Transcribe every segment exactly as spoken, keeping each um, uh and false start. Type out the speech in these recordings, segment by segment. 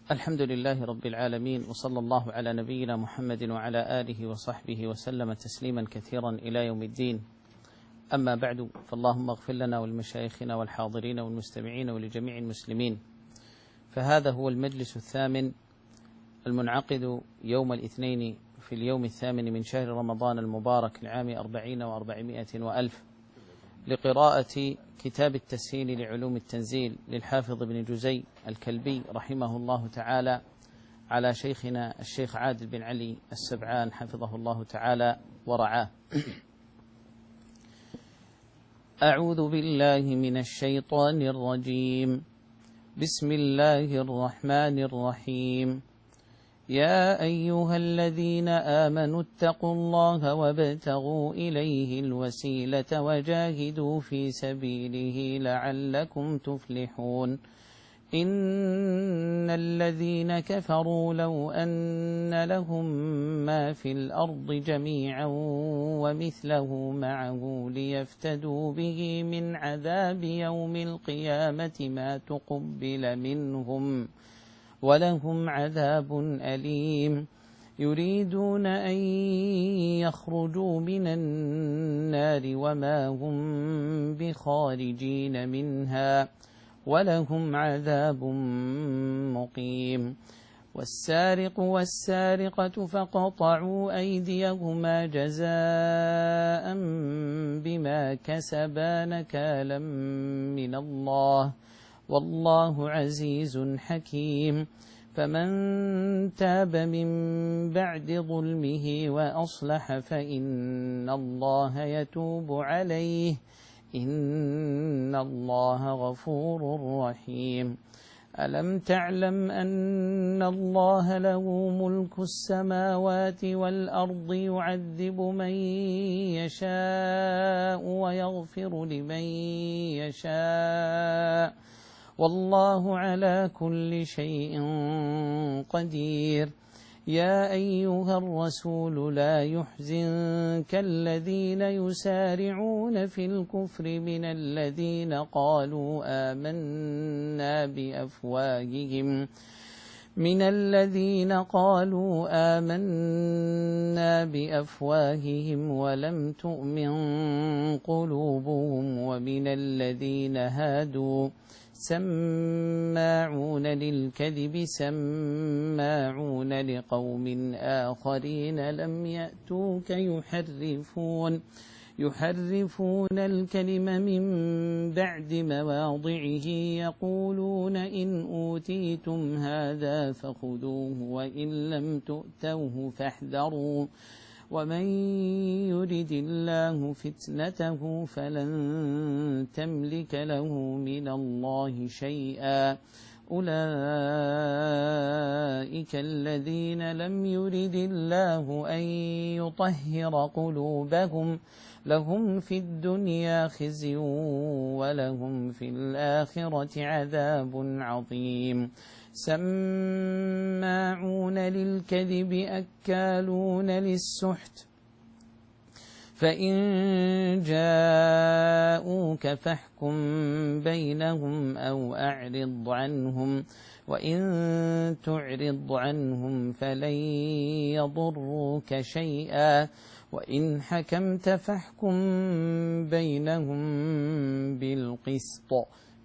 الحمد لله رب العالمين، وصلى الله على نبينا محمد وعلى آله وصحبه وسلم تسليما كثيرا إلى يوم الدين. أما بعد، فاللهم اغفر لنا ولمشايخنا والحاضرين والمستمعين ولجميع المسلمين. فهذا هو المجلس الثامن المنعقد يوم الاثنين في اليوم الثامن من شهر رمضان المبارك لعام أربعين وأربعمائة وألف، لقراءة كتاب التسهيل لعلوم التنزيل للحافظ ابن جزي الكلبي رحمه الله تعالى، على شيخنا الشيخ عادل بن علي السبعان حفظه الله تعالى ورعاه. أعوذ بالله من الشيطان الرجيم. بسم الله الرحمن الرحيم. يا أيها الذين آمنوا اتقوا الله وابتغوا إليه الوسيلة وجاهدوا في سبيله لعلكم تفلحون. إن الذين كفروا لو أن لهم ما في الأرض جميعا ومثله معه ليفتدوا به من عذاب يوم القيامة ما تقبل منهم ولهم عذاب أليم. يريدون أن يخرجوا من النار وما هم بخارجين منها ولهم عذاب مقيم. والسارق والسارقة فقطعوا أيديهما جزاء بما كسبا نكالا من الله والله عزيز حكيم. فمن تاب من بعد ظلمه وأصلح فإن الله يتوب عليه إن الله غفور رحيم. ألم تعلم أن الله له ملك السماوات والأرض يعذب من يشاء ويغفر لمن يشاء والله على كل شيء قدير. يا أيها الرسول لا يحزنك الذين يسارعون في الكفر من الذين قالوا آمنا بأفواههم من الذين قالوا آمنا بأفواههم ولم تؤمن قلوبهم ومن الذين هادوا سماعون للكذب سماعون لقوم آخرين لم يأتوك يحرفون يحرفون الكلم من بعد مواضعه يقولون إن أوتيتم هذا فخذوه وإن لم تؤتوه فاحذروا ومن يرد الله فتنته فلن تملك له من الله شيئا. أولئك الذين لم يرد الله أن يطهر قلوبهم لهم في الدنيا خزي ولهم في الآخرة عذاب عظيم. سماعون للكذب أكالون للسحت فإن جاءوك فاحكم بينهم أو أعرض عنهم وإن تعرض عنهم فلن يضروك شيئا وإن حكمت فاحكم بينهم بالقسط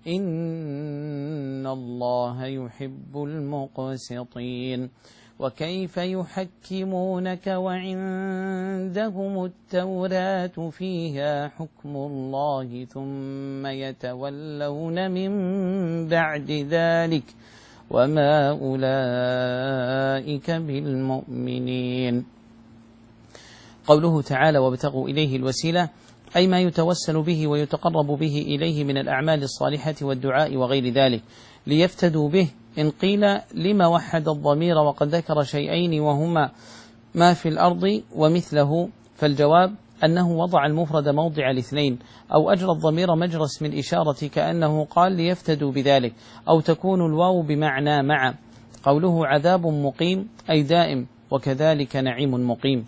إن الله يحب المقسطين. وكيف يحكمونك وعندهم التوراة فيها حكم الله ثم يتولون من بعد ذلك وما أولئك بالمؤمنين. قوله تعالى وابتغوا إليه الوسيلة أي ما يتوسل به ويتقرب به إليه من الأعمال الصالحة والدعاء وغير ذلك ليفتدوا به. إن قيل لما وحد الضمير وقد ذكر شيئين وهما ما في الأرض ومثله، فالجواب أنه وضع المفرد موضع الاثنين أو أجرى الضمير مجرى اسم الإشارة كأنه قال ليفتدوا بذلك، أو تكون الواو بمعنى مع. قوله عذاب مقيم أي دائم وكذلك نعيم مقيم.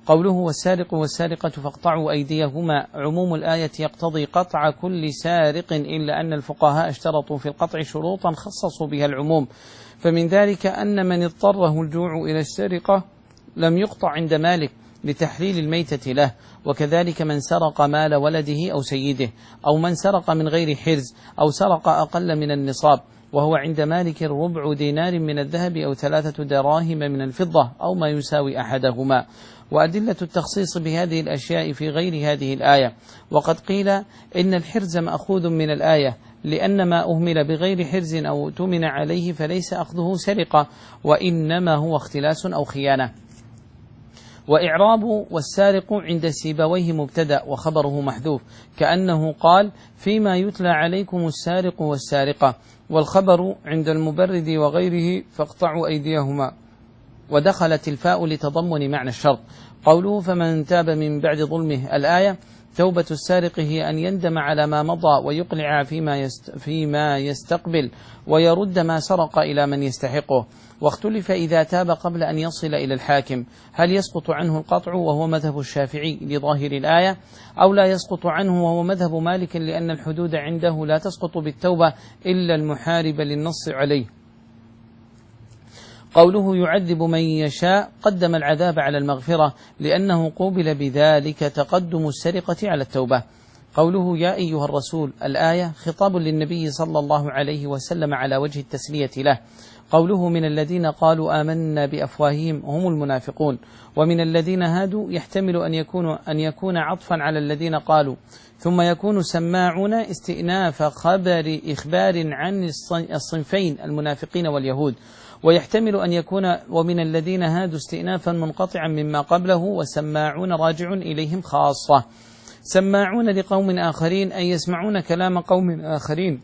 قوله والسارق والسارقة فاقطعوا أيديهما، عموم الآية يقتضي قطع كل سارق، إلا أن الفقهاء اشترطوا في القطع شروطا خصصوا بها العموم، فمن ذلك أن من اضطره الجوع إلى السرقة لم يقطع عند مالك لتحليل الميتة له، وكذلك من سرق مال ولده أو سيده، أو من سرق من غير حرز، أو سرق أقل من النصاب، وهو عند مالك ربع دينار من الذهب أو ثلاثة دراهم من الفضة أو ما يساوي أحدهما. وأدلة التخصيص بهذه الأشياء في غير هذه الآية. وقد قيل إن الحرز مأخوذ من الآية، لأن ما أهمل بغير حرز أو اؤتمن عليه فليس أخذه سرقة، وإنما هو اختلاس أو خيانة. وإعراب والسارق عند سيبويه مبتدأ وخبره محذوف، كأنه قال فيما يتلى عليكم السارق والسارقة، والخبر عند المبرد وغيره فاقطعوا أيديهما، ودخلت الفاء لتضمن معنى الشرط. قوله فمن تاب من بعد ظلمه، الآية توبة السارق هي أن يندم على ما مضى ويقلع فيما, يست فيما يستقبل ويرد ما سرق إلى من يستحقه. واختلف إذا تاب قبل أن يصل إلى الحاكم هل يسقط عنه القطع وهو مذهب الشافعي لظاهر الآية، أو لا يسقط عنه وهو مذهب مالك، لأن الحدود عنده لا تسقط بالتوبة إلا المحارب للنص عليه. قوله يعذب من يشاء قدم العذاب على المغفرة، لأنه قوبل بذلك تقدم السرقة على التوبة. قوله يا أيها الرسول، الآية خطاب للنبي صلى الله عليه وسلم على وجه التسلية له. قوله من الذين قالوا آمنا بأفواههم هم المنافقون، ومن الذين هادوا يحتمل أن يكون, أن يكون عطفا على الذين قالوا، ثم يكون سماعون استئناف خبر إخبار عن الصنفين المنافقين واليهود، ويحتمل أن يكون ومن الذين هادوا استئنافا منقطعا مما قبله، وسماعون راجع إليهم خاصة. سماعون لقوم آخرين أي يسمعون كلام قوم آخرين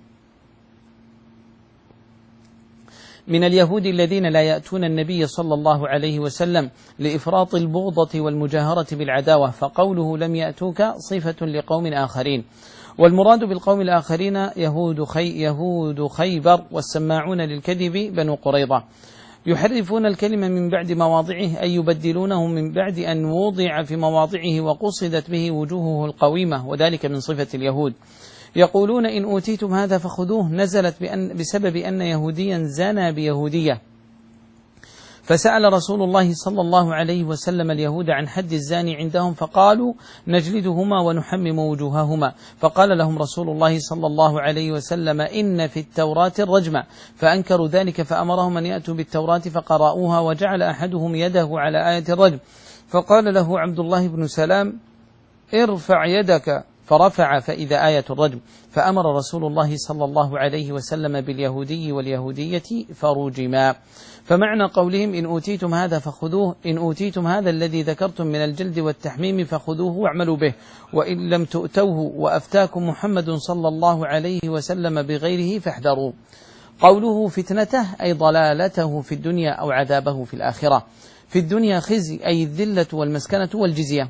من اليهود الذين لا يأتون النبي صلى الله عليه وسلم لإفراط البغضة والمجاهرة بالعداوة، فقوله لم يأتوك صفة لقوم آخرين. والمراد بالقوم الآخرين يهود, خي يهود خيبر، والسماعون للكذب بنو قريظة. يحرفون الكلمة من بعد مواضعه أي يبدلونه من بعد أن وضع في مواضعه وقصدت به وجوهه القويمة، وذلك من صفة اليهود. يقولون إن أوتيتم هذا فخذوه، نزلت بأن بسبب أن يهوديا زنى بيهودية، فسأل رسول الله صلى الله عليه وسلم اليهود عن حد الزاني عندهم، فقالوا نجلدهما ونحمم وجوههما، فقال لهم رسول الله صلى الله عليه وسلم إن في التوراة الرجم، فأنكروا ذلك فأمرهم أن يأتوا بالتوراة فقرأوها، وجعل أحدهم يده على آية الرجم، فقال له عبد الله بن سلام ارفع يدك، فرفع فإذا آية الرجم، فأمر رسول الله صلى الله عليه وسلم باليهودي واليهودية فرجما. فمعنى قولهم إن أوتيتم هذا فخذوه، إن أوتيتم هذا الذي ذكرتم من الجلد والتحميم فخذوه واعملوا به، وإن لم تؤتوه وأفتاكم محمد صلى الله عليه وسلم بغيره فاحذروا. قوله فتنته أي ضلالته في الدنيا أو عذابه في الآخرة. في الدنيا خزي أي الذلة والمسكنة والجزية.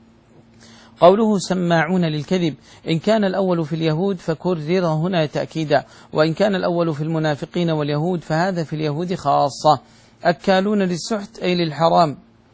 قوله سماعون للكذب، إن كان الأول في اليهود فكرر هنا تأكيدا، وإن كان الأول في المنافقين واليهود فهذا في اليهود خاصة. أكالون للسحت أي للحرام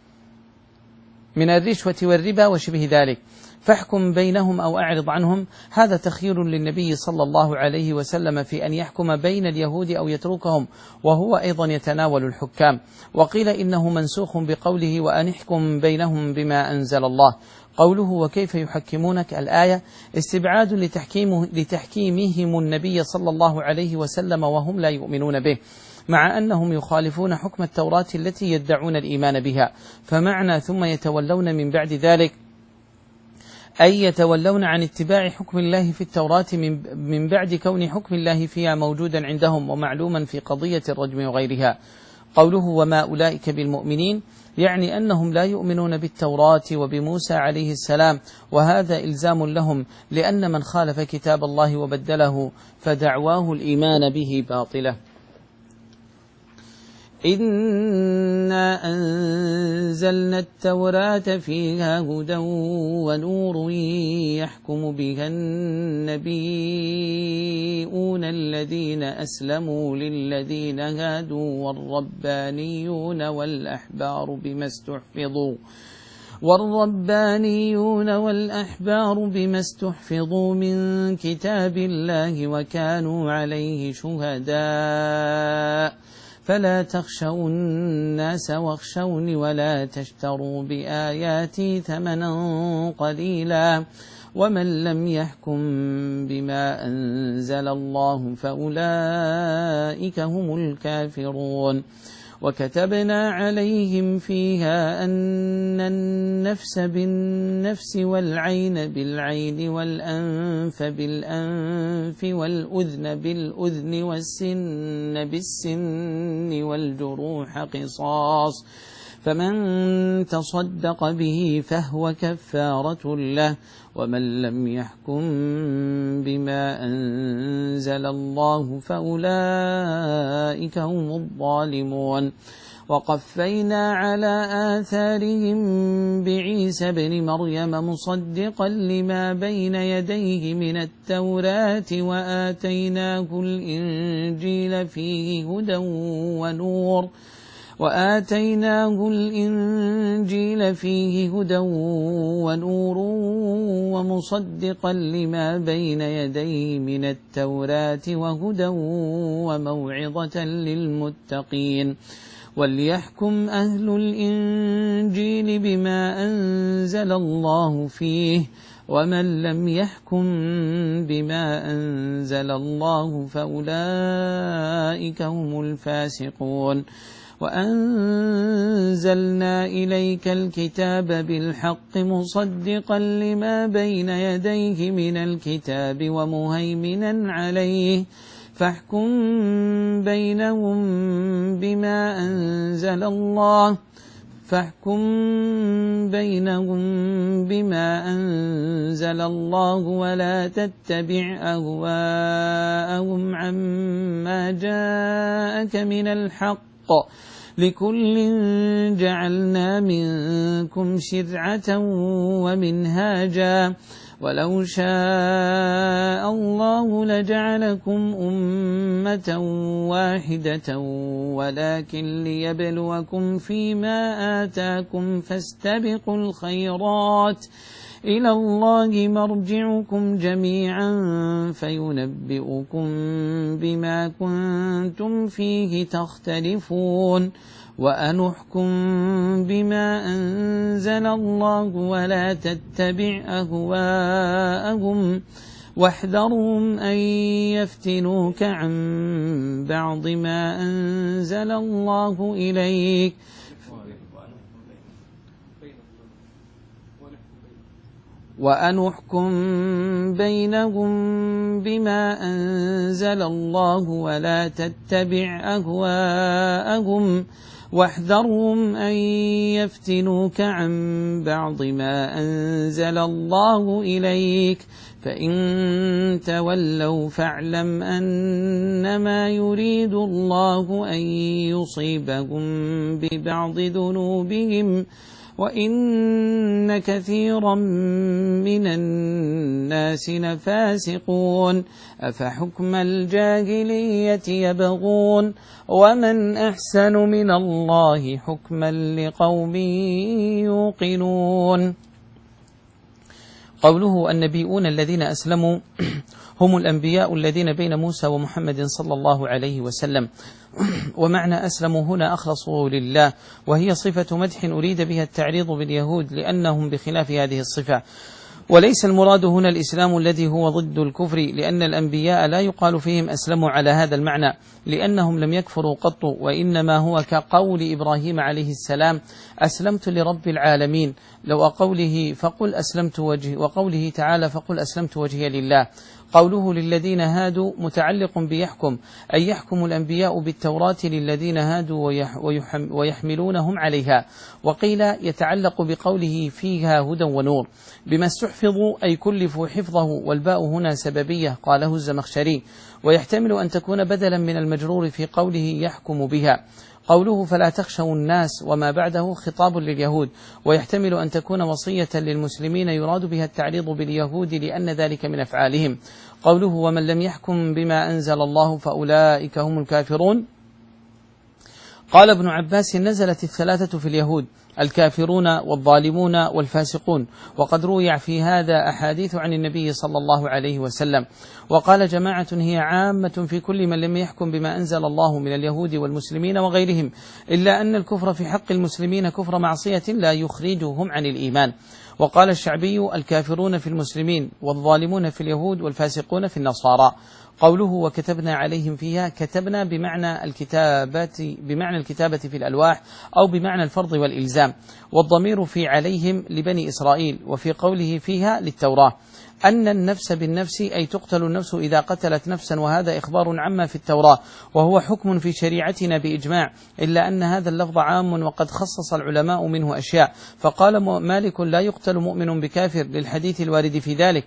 من الرشوة والربا وشبه ذلك، فاحكم بينهم أو أعرض عنهم، هذا تخيير للنبي صلى الله عليه وسلم في أن يحكم بين اليهود أو يتركهم، وهو أيضا يتناول الحكام. وقيل إنه منسوخ بقوله وأن احكم بينهم بما أنزل الله. قوله وكيف يحكمونك، الآية استبعاد لتحكيمه لتحكيمهم النبي صلى الله عليه وسلم وهم لا يؤمنون به، مع أنهم يخالفون حكم التوراة التي يدعون الإيمان بها. فمعنى ثم يتولون من بعد ذلك أي يتولون عن اتباع حكم الله في التوراة من بعد كون حكم الله فيها موجودا عندهم ومعلوما في قضية الرجم وغيرها. قوله وما أولئك بالمؤمنين، يعني أنهم لا يؤمنون بالتوراة وبموسى عليه السلام، وهذا إلزام لهم، لأن من خالف كتاب الله وبدله فدعواه الإيمان به باطلة. إنا أنزلنا التوراة فيها هدى ونور يحكم بها النبيون الذين أسلموا للذين هادوا والربانيون والأحبار بما استحفظوا والربانيون والأحبار بما استحفظوا من كتاب الله وكانوا عليه شهداء فلا تخشوا الناس واخشوني ولا تشتروا بآياتي ثمنا قليلا ومن لم يحكم بما أنزل الله فأولئك هم الكافرون. وكتبنا عليهم فيها أن النفس بالنفس والعين بالعين والأنف بالأنف والأذن بالأذن والسن بالسن والجروح قصاص فمن تصدق به فهو كفارة له ومن لم يحكم بما أنزل الله فأولئك هم الظالمون. وقفينا على آثارهم بعيسى بن مريم مصدقا لما بين يديه من التوراة وآتيناه الإنجيل فيه هدى ونور وآتيناه الإنجيل فيه هدى ونور ومصدقا لما بين يديه من التوراة وهدى وموعظة للمتقين. وليحكم أهل الإنجيل بما أنزل الله فيه ومن لم يحكم بما أنزل الله فأولئك هم الفاسقون. وأنزلنا إليك الكتاب بالحق مصدقا لما بين يديه من الكتاب ومهيمنا عليه فاحكم بينهم بما أنزل الله فاحكم بينهم بما أنزل الله ولا تتبع أهواءهم عما جاءك من الحق لكل جعلنا منكم شرعة ومنهاجا ولو شاء الله لجعلكم أمة واحدة ولكن ليبلوكم فيما آتاكم فاستبقوا الخيرات إلى الله مرجعكم جميعا فينبئكم بما كنتم فيه تختلفون. وأنحكم بما أنزل الله ولا تتبع أهواءهم واحذرهم أن يفتنوك عن بعض ما أنزل الله إليك وأنحكم بينهم بما أنزل الله ولا تتبع أهواءهم واحذرهم أن يفتنوك عن بعض ما أنزل الله إليك فإن تولوا فاعلم أنما يريد الله أن يصيبهم ببعض ذنوبهم وإن كثيرا من الناس لفاسقون. أفحكم الجاهلية يبغون ومن أحسن من الله حكما لقوم يوقنون. قوله النبيون الذين أسلموا هم الأنبياء الذين بين موسى ومحمد صلى الله عليه وسلم. ومعنى أسلموا هنا أخلصوا لله، وهي صفة مدح أريد بها التعريض باليهود لأنهم بخلاف هذه الصفة، وليس المراد هنا الإسلام الذي هو ضد الكفر، لأن الأنبياء لا يقال فيهم أسلموا على هذا المعنى لأنهم لم يكفروا قط، وإنما هو كقول إبراهيم عليه السلام أسلمت لرب العالمين، لو قوله فقل أسلمت وجهي، وقوله تعالى فقل أسلمت وجهي لله. قوله للذين هادوا متعلق بيحكم، أي يحكم الأنبياء بالتوراة للذين هادوا ويحملونهم عليها. وقيل يتعلق بقوله فيها هدى ونور بما استحفظوا أي كلفوا حفظه، والباء هنا سببية قاله الزمخشري، ويحتمل أن تكون بدلا من المجرور في قوله يحكم بها. قوله فلا تخشوا الناس وما بعده خطاب لليهود، ويحتمل أن تكون وصية للمسلمين يراد بها التعريض باليهود لأن ذلك من أفعالهم. قوله ومن لم يحكم بما أنزل الله فأولئك هم الكافرون، قال ابن عباس: نزلت الثلاثة في اليهود: الكافرون والظالمون والفاسقون. وقد روي في هذا أحاديث عن النبي صلى الله عليه وسلم. وقال جماعة: هي عامة في كل من لم يحكم بما أنزل الله من اليهود والمسلمين وغيرهم، إلا أن الكفر في حق المسلمين كفر معصية لا يخرجهم عن الإيمان. وقال الشعبي: الكافرون في المسلمين، والظالمون في اليهود، والفاسقون في النصارى. قوله: وكتبنا عليهم فيها، كتبنا بمعنى الكتابة بمعنى الكتابة في الألواح، أو بمعنى الفرض والإلزام. والضمير في عليهم لبني إسرائيل، وفي قوله فيها للتوراة. أن النفس بالنفس أي تقتل النفس إذا قتلت نفسا، وهذا إخبار عما في التوراة، وهو حكم في شريعتنا بإجماع، إلا أن هذا اللفظ عام وقد خصص العلماء منه أشياء. فقال مالك: لا يقتل مؤمن بكافر، للحديث الوارد في ذلك.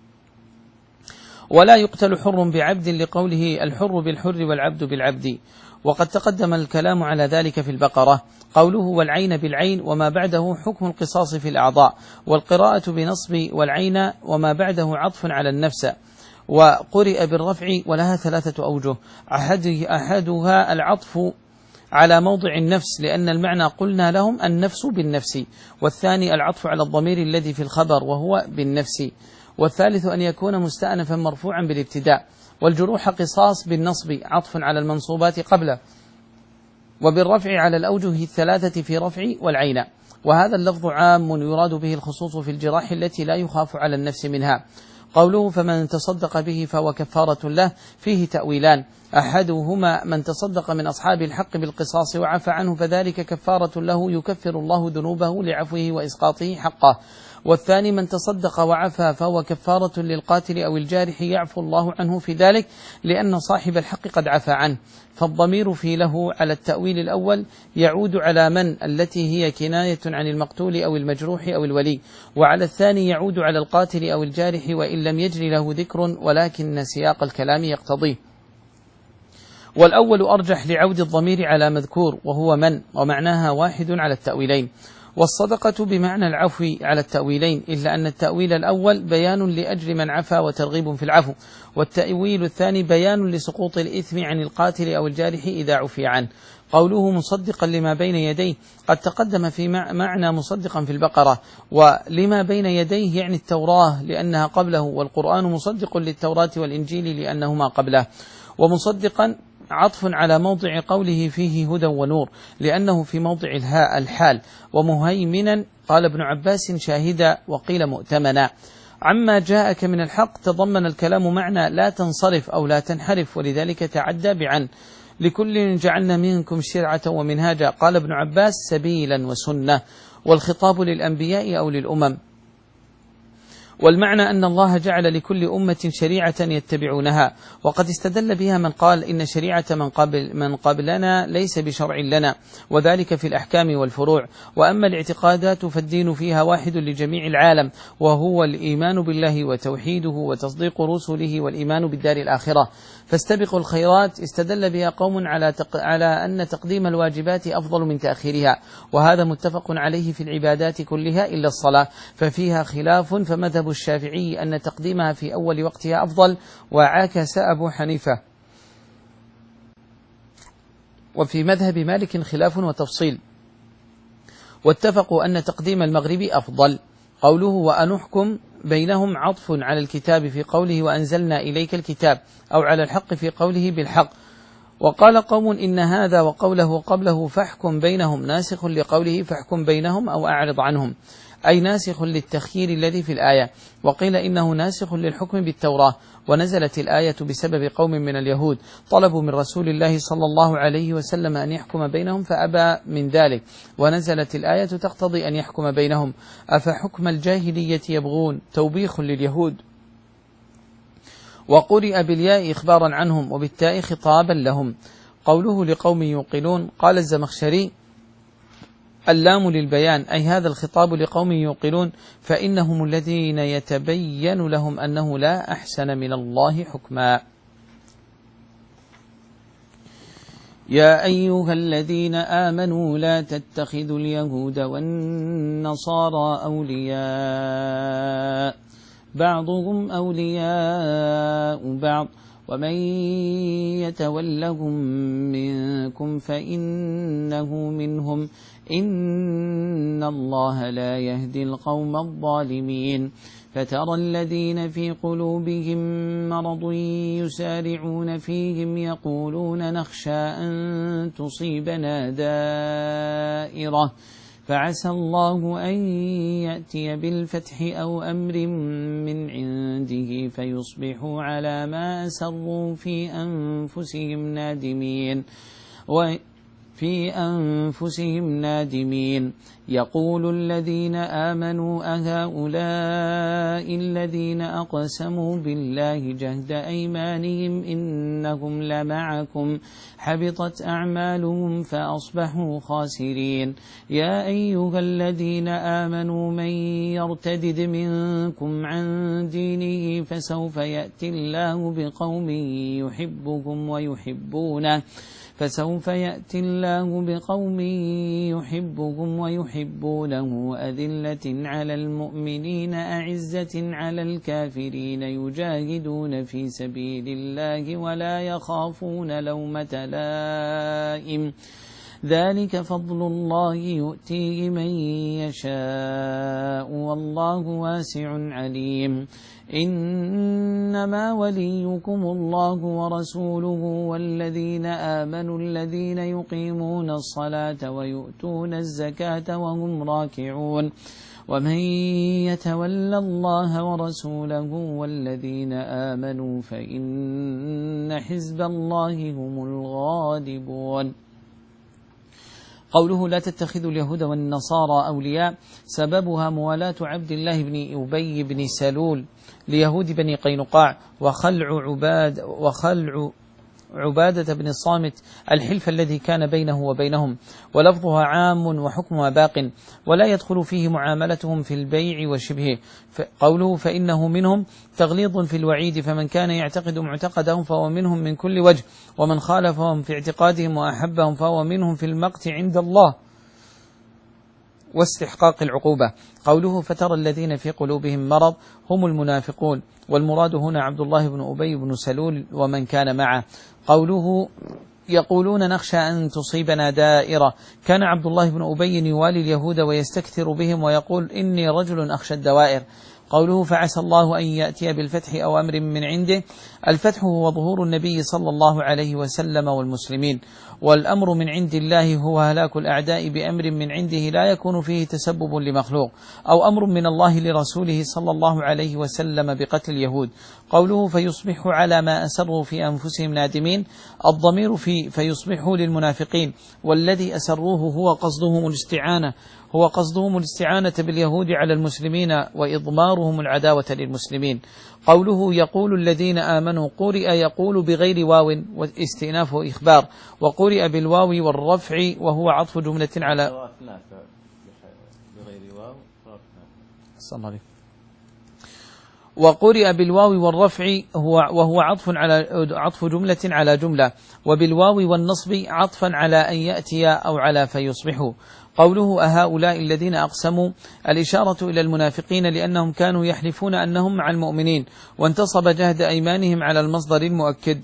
ولا يقتل حر بعبد، لقوله: الحر بالحر والعبد بالعبد. وقد تقدم الكلام على ذلك في البقرة. قوله: والعين بالعين، وما بعده حكم القصاص في الأعضاء. والقراءة بنصب والعين وما بعده عطف على النفس. وقرئ بالرفع، ولها ثلاثة أوجه: أحد أحدها العطف على موضع النفس، لأن المعنى قلنا لهم النفس بالنفس. والثاني العطف على الضمير الذي في الخبر، وهو بالنفس. والثالث أن يكون مستأنفا مرفوعا بالابتداء. والجروح قصاص بالنصب، عطف على المنصوبات قبله. وبالرفع على الأوجه الثلاثة في رفع والعين. وهذا اللفظ عام يراد به الخصوص في الجراح التي لا يخاف على النفس منها. قوله: فمن تصدق به فهو كفارة له، فيه تأويلان: أحدهما من تصدق من أصحاب الحق بالقصاص وعفى عنه، فذلك كفارة له، يكفر الله ذنوبه لعفوه وإسقاطه حقه. والثاني من تصدق وعفى، فهو كفارة للقاتل أو الجارح، يعفو الله عنه في ذلك، لأن صاحب الحق قد عفى عنه. فالضمير في له على التأويل الأول يعود على من، التي هي كناية عن المقتول أو المجروح أو الولي، وعلى الثاني يعود على القاتل أو الجارح، وإن لم يجري له ذكر، ولكن سياق الكلام يقتضيه. والأول أرجح لعود الضمير على مذكور، وهو من، ومعناها واحد على التأويلين. والصدقة بمعنى العفو على التأويلين، إلا أن التأويل الأول بيان لأجل من عفا وترغيب في العفو، والتأويل الثاني بيان لسقوط الإثم عن القاتل أو الجارح إذا عفي عنه. قوله: مصدقا لما بين يديه، قد تقدم في معنى مصدقا في البقرة. ولما بين يديه يعني التوراة لأنها قبله، والقرآن مصدق للتوراة والإنجيل لأنهما قبله. ومصدقا عطف على موضع قوله فيه هدى ونور، لأنه في موضع الهاء الحال. ومهيمنا قال ابن عباس شاهدا، وقيل مؤتمنا. عما جاءك من الحق تضمن الكلام معنى لا تنصرف أو لا تنحرف، ولذلك تعدى بعن. لكل جعلنا منكم شرعة ومنهاجا، قال ابن عباس سبيلا وسنة. والخطاب للأنبياء أو للأمم. والمعنى أن الله جعل لكل أمة شريعة يتبعونها، وقد استدل بها من قال إن شريعة من, قبل من قبلنا ليس بشرع لنا، وذلك في الأحكام والفروع. وأما الاعتقادات فالدين فيها واحد لجميع العالم، وهو الإيمان بالله وتوحيده وتصديق رسله والإيمان بالدار الآخرة. فاستبقوا الخيرات استدل بها قوم على, تق... على أن تقديم الواجبات أفضل من تأخيرها، وهذا متفق عليه في العبادات كلها إلا الصلاة، ففيها خلاف، فمذهب الشافعي أن تقديمها في أول وقتها أفضل، وعاكس أبو حنيفة. وفي مذهب مالك خلاف وتفصيل، واتفقوا أن تقديم المغرب أفضل. قوله: وأنحكم بينهم عطف على الكتاب في قوله وأنزلنا إليك الكتاب، أو على الحق في قوله بالحق. وقال قوم إن هذا وقوله قبله فاحكم بينهم ناسخ لقوله فاحكم بينهم أو أعرض عنهم، أي ناسخ للتخيير الذي في الآية. وقيل إنه ناسخ للحكم بالتوراة. ونزلت الآية بسبب قوم من اليهود طلبوا من رسول الله صلى الله عليه وسلم أن يحكم بينهم فأبى من ذلك، ونزلت الآية تقتضي أن يحكم بينهم. أفحكم الجاهلية يبغون، توبيخ لليهود. وقرئ بالياء إخبارا عنهم، وبالتاء خطابا لهم. قوله لقوم يوقنون، قال الزمخشري: اللام للبيان، أي هذا الخطاب لقوم يوقنون، فإنهم الذين يتبين لهم أنه لا أحسن من الله حكما. يا أيها الذين آمنوا لا تتخذوا اليهود والنصارى أولياء، بعضهم أولياء بعض، ومن يتولهم منكم فإنه منهم إن الله لا يهدي القوم الظالمين فترى الذين في قلوبهم مرض يسارعون فيهم يقولون نخشى أن تصيبنا دائرة فعسى الله أن يأتي بالفتح أو أمر من عنده فيصبحوا على ما أسروا في أنفسهم نادمين في أنفسهم نادمين يقول الذين آمنوا أهؤلاء الذين أقسموا بالله جهد أيمانهم إنهم لمعكم حبطت أعمالهم فأصبحوا خاسرين يا أيها الذين آمنوا من يرتدد منكم عن دينه فسوف يأتي الله بقوم يحبهم ويحبونه فسوف يأتي الله بقوم يحبهم ويحبونه أذلة على المؤمنين أعزة على الكافرين يجاهدون في سبيل الله ولا يخافون لومة لائم ذلك فضل الله يؤتيه من يشاء والله واسع عليم إنما وليكم الله ورسوله والذين آمنوا الذين يقيمون الصلاة ويؤتون الزكاة وهم راكعون ومن يتول الله ورسوله والذين آمنوا فإن حزب الله هم الغالبون. قوله لا تتخذوا اليهود والنصارى أولياء سببها موالاة عبد الله بن أبي بن سلول ليهود بني قينقاع وخلع عباد وخلع عبادة بن الصامت الحلف الذي كان بينه وبينهم ولفظها عام وحكمها باق ولا يدخل فيه معاملتهم في البيع وشبهه. قوله فإنه منهم تغليظ في الوعيد فمن كان يعتقد معتقدهم فهو منهم من كل وجه ومن خالفهم في اعتقادهم وأحبهم فهو منهم في المقت عند الله واستحقاق العقوبة. قوله فترى الذين في قلوبهم مرض هم المنافقون والمراد هنا عبد الله بن أبي بن سلول ومن كان معه. قوله يقولون نخشى أن تصيبنا دائرة كان عبد الله بن أبي يوالي اليهود ويستكثر بهم ويقول إني رجل أخشى الدوائر. قوله فعسى الله أن يأتي بالفتح أو أمر من عنده الفتح هو ظهور النبي صلى الله عليه وسلم والمسلمين والأمر من عند الله هو هلاك الأعداء بأمر من عنده لا يكون فيه تسبب لمخلوق أو أمر من الله لرسوله صلى الله عليه وسلم بقتل اليهود. قوله فيصبحوا على ما أسروا في أنفسهم نادمين الضمير في فيصبحوا للمنافقين والذي أسروه هو قصدهم الاستعانة هو قصدهم الاستعانة باليهود على المسلمين وإضمارهم العداوة للمسلمين. قوله يقول الذين آمنوا قرئ يقول بغير واو واستئناف إخبار وقرئ بالواو والرفع وهو عطف جملة على وقرئ بالواو والرفع هو وهو عطف على عطف جملة على جملة وبالواو والنصب عطفا على أن يأتي أو على فيصبحوا. قوله أهؤلاء الذين أقسموا الإشارة إلى المنافقين لأنهم كانوا يحلفون أنهم مع المؤمنين وانتصب جهد أيمانهم على المصدر المؤكد.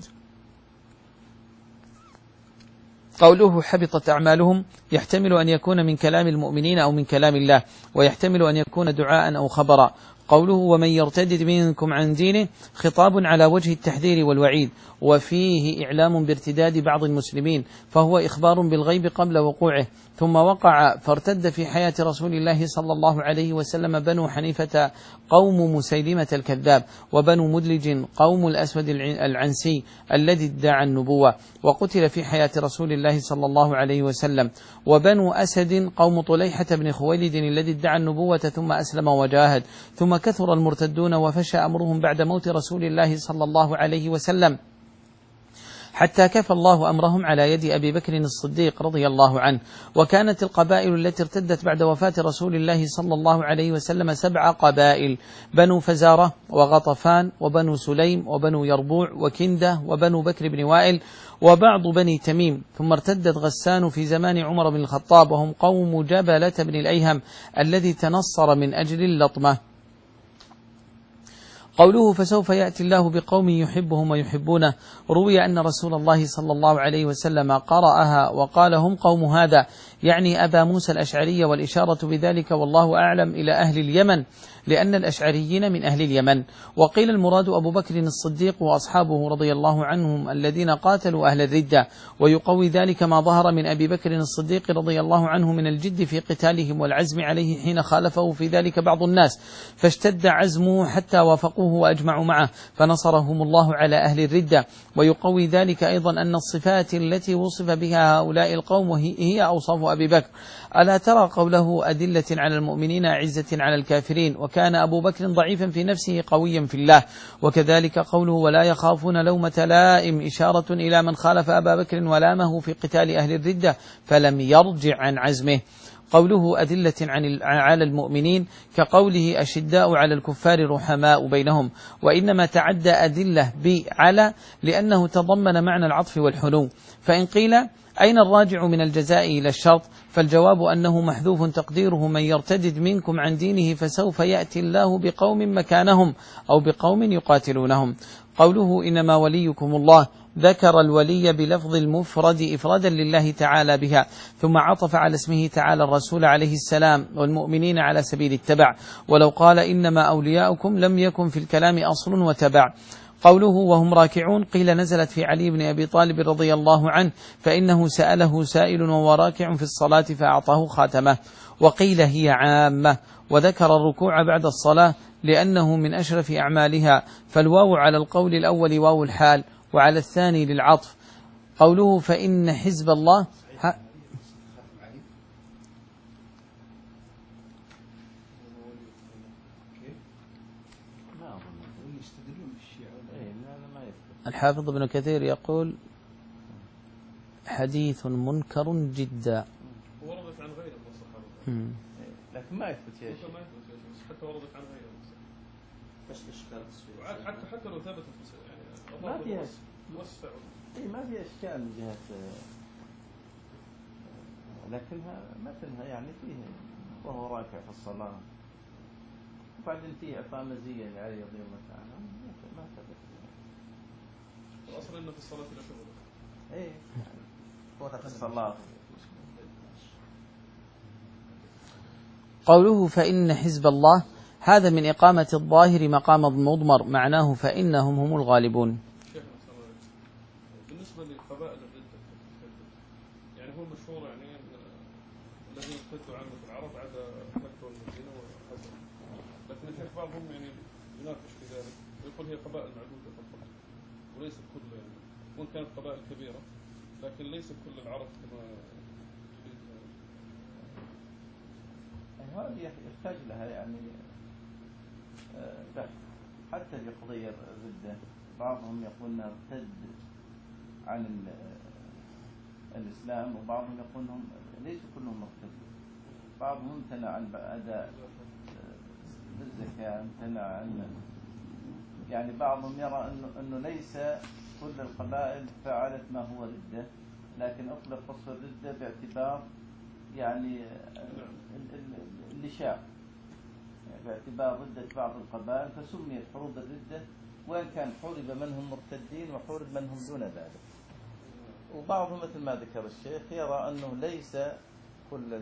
قوله حبطت أعمالهم يحتمل أن يكون من كلام المؤمنين أو من كلام الله ويحتمل أن يكون دعاء أو خبرا. قوله ومن يرتدد منكم عن دينه خطاب على وجه التحذير والوعيد وفيه إعلام بارتداد بعض المسلمين فهو إخبار بالغيب قبل وقوعه ثم وقع فارتد في حياة رسول الله صلى الله عليه وسلم بنو حنيفة قوم مسيلمة الكذاب وبنو مدلج قوم الأسود العنسي الذي ادعى النبوة وقتل في حياة رسول الله صلى الله عليه وسلم وبنو أسد قوم طليحة بن خويلد الذي ادعى النبوة ثم أسلم وجاهد ثم كثر المرتدون وفشى أمرهم بعد موت رسول الله صلى الله عليه وسلم حتى كفى الله أمرهم على يد أبي بكر الصديق رضي الله عنه. وكانت القبائل التي ارتدت بعد وفاة رسول الله صلى الله عليه وسلم سبع قبائل بنو فزارة وغطفان وبنو سليم وبنو يربوع وكندة وبنو بكر بن وائل وبعض بني تميم ثم ارتدت غسان في زمان عمر بن الخطاب وهم قوم جبلة بن الأيهم الذي تنصر من أجل اللطمة. قوله فسوف يأتي الله بقوم يحبهم ويحبونه، روي أن رسول الله صلى الله عليه وسلم قرأها وقال هم قوم هذا، يعني أبا موسى الأشعري، والإشارة بذلك والله أعلم إلى أهل اليمن، لأن الأشعريين من أهل اليمن. وقيل المراد أبو بكر الصديق وأصحابه رضي الله عنهم الذين قاتلوا أهل الردة، ويقوي ذلك ما ظهر من أبي بكر الصديق رضي الله عنه من الجد في قتالهم والعزم عليه حين خالفه في ذلك بعض الناس، فاشتد عزمه حتى وافقوه وأجمعوا معه فنصرهم الله على أهل الردة. ويقوي ذلك أيضا أن الصفات التي وصف بها هؤلاء القوم هي أوصاف أبي بكر. ألا ترى قوله أدلة على المؤمنين أعزة على الكافرين، وكان أبو بكر ضعيفا في نفسه قويا في الله. وكذلك قوله ولا يخافون لومة لائم، إشارة إلى من خالف أبا بكر ولامه في قتال أهل الردة فلم يرجع عن عزمه. قوله أدلة عن على المؤمنين كقوله أشداء على الكفار رحماء بينهم، وإنما تعدى أدلة بعلى لأنه تضمن معنى العطف والحنو. فإن قيل أين الراجع من الجزاء إلى الشرط، فالجواب أنه محذوف تقديره من يرتدد منكم عن دينه فسوف يأتي الله بقوم مكانهم أو بقوم يقاتلونهم. قوله إنما وليكم الله، ذكر الولي بلفظ المفرد إفرادا لله تعالى بها، ثم عطف على اسمه تعالى الرسول عليه السلام والمؤمنين على سبيل التبع، ولو قال إنما أولياؤكم لم يكن في الكلام أصل وتبع. قوله وهم راكعون قيل نزلت في علي بن أبي طالب رضي الله عنه، فإنه سأله سائل وهو راكع في الصلاة فأعطاه خاتمه. وقيل هي عامة، وذكر الركوع بعد الصلاة لأنه من أشرف أعمالها، فالواو على القول الأول واو الحال، وعلى الثاني للعطف. قوله فإن حزب الله ها الحافظ ابن كثير يقول حديث منكر جدا، وردت عن غيره من الصحابة لكن ما يثبت شيء، حتى وردت عن غيره بس إشكال حتى حتى لو ثبتت يعني ما فيها وسع اي ما فيها اشكال من جهة، لكنها مثلها يعني فيه وهو راكع في الصلاة، وبعدين فيه إعطاء مزية لعلي رضي الله تعالى ما ثبت. الأصل إنه في الصلاة لا شغل. إيه في الصلاة. قوله فإن حزب الله، هذا من إقامة الظاهر مقام المضمر، معناه فإنهم هم الغالبون. بالنسبة لقبائل الردة يعني هو مشهور يعني الذين ارتدوا عامة العرب عدا مكة والمدينة وحزم، لكن الشيخ بعضهم يعني يناقش في ذلك ويقول هي قبائل معدودة فقط وليست كل يعني، وإن كانت قبائل كبيرة لكن ليس كل العرب كما هذه يحتاج لها يعني بحث حتى في قضية الردة. بعضهم يقول انه ارتد عن الإسلام، وبعضهم يقول انهم ليسوا كلهم مرتدين، بعضهم امتنع عن أداء الزكاة، امتنع عن يعني بعضهم يرى انه انه ليس كل القبائل فعلت ما هو ردة، لكن اطلق وصف الردة باعتبار يعني اللشاء، يعني باعتبار ردة بعض القبائل فسميت حروب الردة، وإن كان حورب من هم مرتدين وحورب من هم دون ذلك. وبعضهم مثل ما ذكر الشيخ يرى أنه ليس كل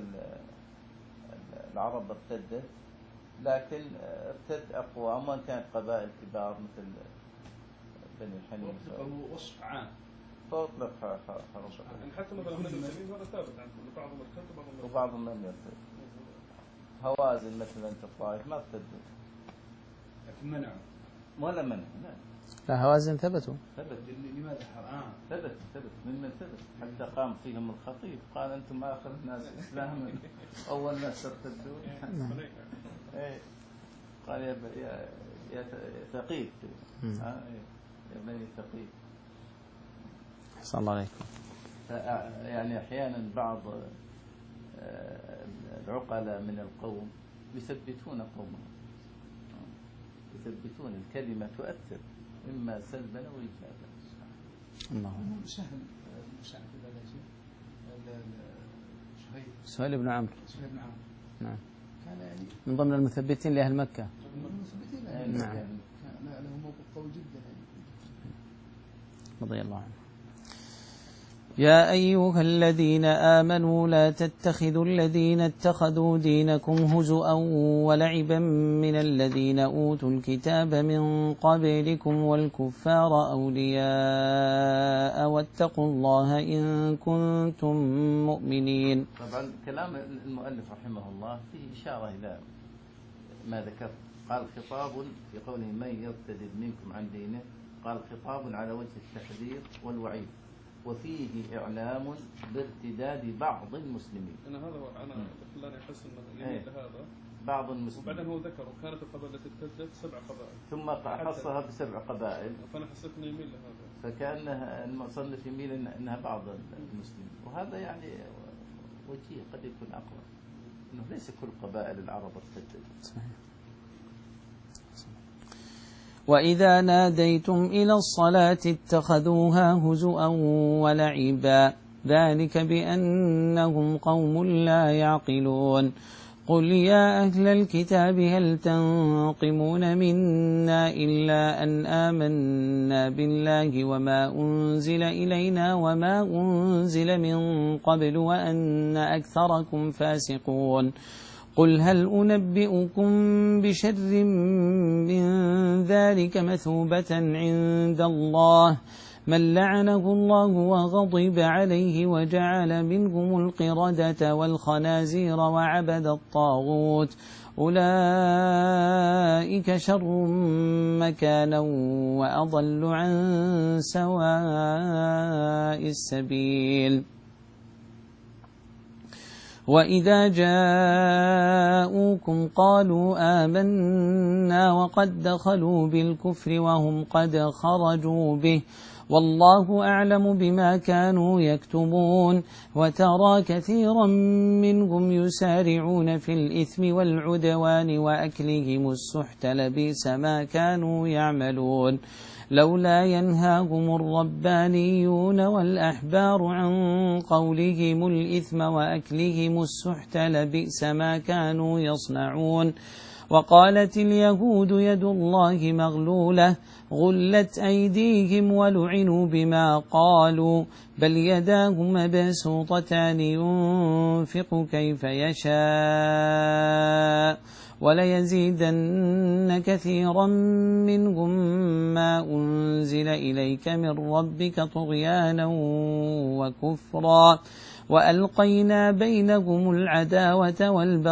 العرب ارتدت، لكن ارتد أقوام وإن كانت قبائل كبار مثل بني حنيفة. هو وصف عام فأطلق حروب يعني حتى مثلا النبي الكريم هذا ثابت عنه بعضهم ارتد وبعضهم لم يرتد. هوازن مثلا في الطائف ما ارتدوا لكن منعوا ولا منع. لا هوازن ثبتوا. ثبت. لماذا حرام؟ ثبت ثبت ممن ثبت حتى قام فيهم الخطيب قال أنتم آخر الناس إسلاما أول ناس ارتدوا. إيه قال يا يا يا ثقيف يا بني ثقيف. أحسن الله عليكم. يعني أحيانا بعض العقلاء من القوم يثبتون قومهم، يثبتون الكلمة تؤثر إما سلبا أو إيجابا. الله. سهل سهل شهيد سهيل بن عمرو. سهيل بن عمرو. نعم. كان يعني من ضمن المثبتين لأهل مكة. من المثبتين. نعم. ما قوي جدا يعني. رضي الله عنه. يا أيها الذين آمنوا لا تتخذوا الذين اتخذوا دينكم هزؤا ولعبا من الذين أوتوا الكتاب من قبلكم والكفار أولياء واتقوا الله إن كنتم مؤمنين. طبعا كلام المؤلف رحمه الله فيه إشارة إلى ما ذكر. قال خطاب في قوله من يرتد منكم عن دينه، قال خطاب على وجه التحذير والوعيد، وفيه إعلام بارتداد بعض المسلمين. أنا هذا هو أنا خلاني أحس أنه يميل ايه. لهذا بعض المسلمين. وبعدين هو ذكر وكانت القبائل التي ارتدت سبع قبائل ثم خصها بسبع قبائل، فأنا حسيت أنه يميل لهذا، فكأنها المصنف يميل أنها بعض المسلمين، وهذا يعني وجيه قد يكون أقوى، أنه ليس كل قبائل العرب ارتدت. وإذا ناديتم إلى الصلاة اتخذوها هزؤا ولعبا ذلك بأنهم قوم لا يعقلون. قل يا أهل الكتاب هل تنقمون منا إلا أن آمنا بالله وما أنزل إلينا وما أنزل من قبل وأن أكثركم فاسقون. قل هل أنبئكم بشر من ذلك مثوبة عند الله من لعنه الله وغضب عليه وجعل منهم القردة والخنازير وعبد الطاغوت أولئك شر مكانا وأضل عن سواء السبيل. وإذا جاءوكم قالوا آمنا وقد دخلوا بالكفر وهم قد خرجوا به والله أعلم بما كانوا يكتمون. وترى كثيرا منهم يسارعون في الإثم والعدوان وأكلهم السحت لبئس ما كانوا يعملون. لولا ينهاهم الربانيون والأحبار عن قولهم الإثم وأكلهم السحت لبئس ما كانوا يصنعون. وقالت اليهود يد الله مغلولة غلت أيديهم ولعنوا بما قالوا بل يداه مبسوطتان ينفق كيف يشاء وليزيدن كثيرا منهم ما أنزل إليك من ربك طغيانا وكفرا وألقينا بينهم العداوة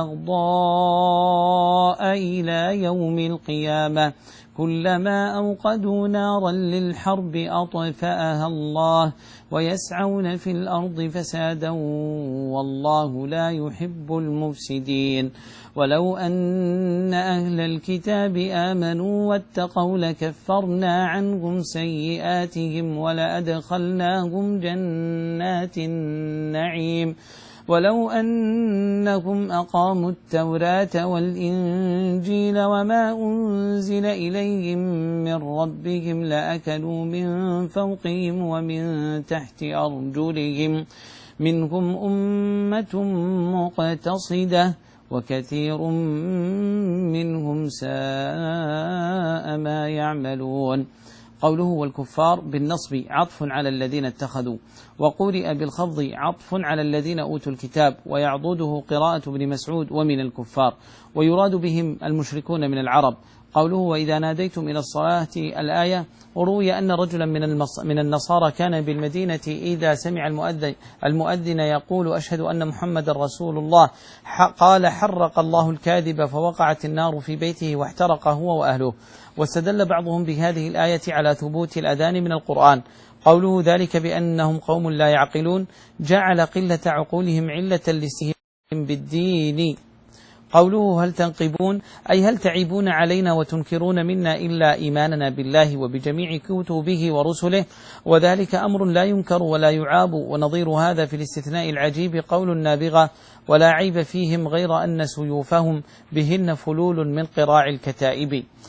والبغضاء إلى يوم القيامة كلما أوقدوا نارا للحرب أطفأها الله ويسعون في الأرض فسادا والله لا يحب المفسدين. ولو أن أهل الكتاب آمنوا واتقوا لكفرنا عنهم سيئاتهم ولأدخلناهم جنات النعيم ولو أنهم أقاموا التوراة والإنجيل وما أنزل إليهم من ربهم لأكلوا من فوقهم ومن تحت أرجلهم منهم أمة مقتصدة وكثير منهم ساء ما يعملون. قوله والكفار بالنصب عطف على الذين اتخذوا، وقرئ بالخفض عطف على الذين أوتوا الكتاب، ويعضده قراءة ابن مسعود ومن الكفار، ويراد بهم المشركون من العرب. قوله وإذا ناديتم إلى الصلاة الآية، وروي أن رجلا من من النصارى كان بالمدينة إذا سمع المؤذن, المؤذن يقول أشهد أن محمد رسول الله قال حرق الله الكاذب فوقعت النار في بيته واحترق هو وأهله. واستدل بعضهم بهذه الآية على ثبوت الأذان من القرآن. قوله ذلك بأنهم قوم لا يعقلون جعل قلة عقولهم علة لاستهزائهم بالدين. قوله هل تنقبون أي هل تعيبون علينا وتنكرون منا إلا إيماننا بالله وبجميع كتبه ورسله، وذلك أمر لا ينكر ولا يعاب. ونظير هذا في الاستثناء العجيب قول النابغة ولا عيب فيهم غير أن سيوفهم بهن فلول من قراع الكتائب.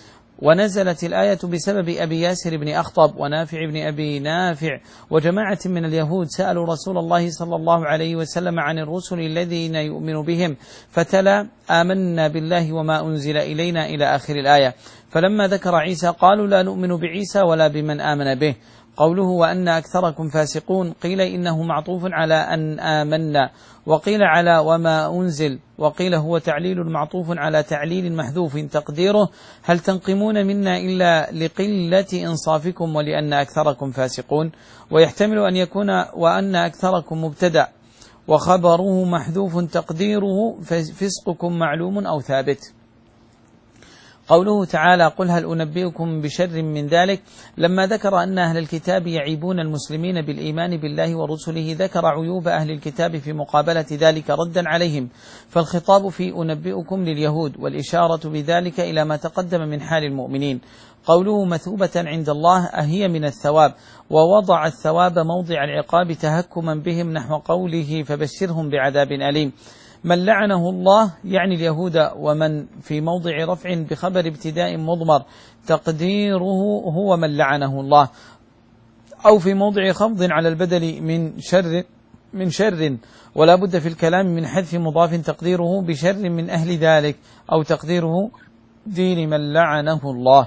ونزلت الآية بسبب أبي ياسر بن أخطب ونافع بن أبي نافع وجماعة من اليهود سألوا رسول الله صلى الله عليه وسلم عن الرسل الذين يؤمن بهم، فتلا آمنا بالله وما أنزل إلينا إلى آخر الآية. فلما ذكر عيسى قالوا لا نؤمن بعيسى ولا بمن آمن به. قوله وأن أكثركم فاسقون قيل إنه معطوف على أن آمنا، وقيل على وما أنزل، وقيل هو تعليل معطوف على تعليل محذوف تقديره هل تنقمون منا إلا لقلة إنصافكم ولأن أكثركم فاسقون. ويحتمل أن يكون وأن أكثركم مبتدأ وخبره محذوف تقديره فسقكم معلوم أو ثابت. قوله تعالى قل هل أنبئكم بشر من ذلك، لما ذكر أن أهل الكتاب يعيبون المسلمين بالإيمان بالله ورسله ذكر عيوب أهل الكتاب في مقابلة ذلك ردا عليهم، فالخطاب في أنبئكم لليهود والإشارة بذلك إلى ما تقدم من حال المؤمنين. قوله مثوبة عند الله أهي من الثواب، ووضع الثواب موضع العقاب تهكما بهم نحو قوله فبشرهم بعذاب أليم. من لعنه الله يعني اليهود، ومن في موضع رفع بخبر ابتداء مضمر تقديره هو من لعنه الله، أو في موضع خفض على البدل من شر من شر ولا بد في الكلام من حذف مضاف تقديره بشر من أهل ذلك، أو تقديره دين من لعنه الله.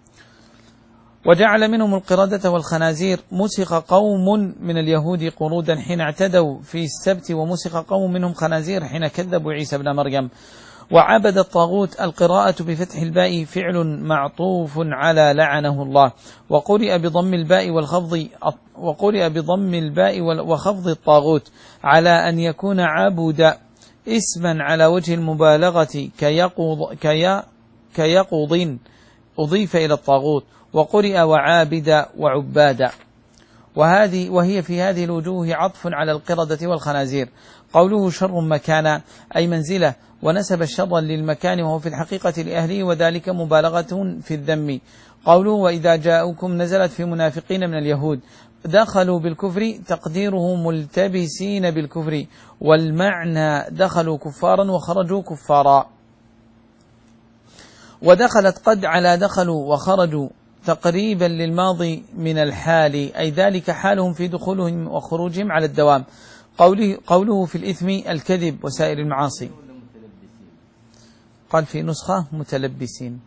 وجعل منهم القردة والخنازير، مسخ قوم من اليهود قرودا حين اعتدوا في السبت، ومسخ قوم منهم خنازير حين كذبوا عيسى بن مريم. وعبد الطاغوت، القراءة بفتح الباء فعل معطوف على لعنه الله، وقرئ بضم الباء والخفض وقرئ بضم الباء وخفض الطاغوت على أن يكون عبد اسما على وجه المبالغة كيقوض كي كيقوض أضيف إلى الطاغوت، وقرئ وعابد وعباد، وهذه وهي في هذه الوجوه عطف على القردة والخنازير. قوله شر مكانا أي منزلة، ونسب الشر للمكان وهو في الحقيقة لأهله، وذلك مبالغة في الذم. قوله وإذا جاءوكم نزلت في منافقين من اليهود، دخلوا بالكفر تقديره ملتبسين بالكفر، والمعنى دخلوا كفارا وخرجوا كفارا. ودخلت قد على دخلوا وخرجوا تقريبا للماضي من الحال، أي ذلك حالهم في دخولهم وخروجهم على الدوام. قوله, قوله في الإثم الكذب وسائر المعاصي، قال في نسخة متلبسين.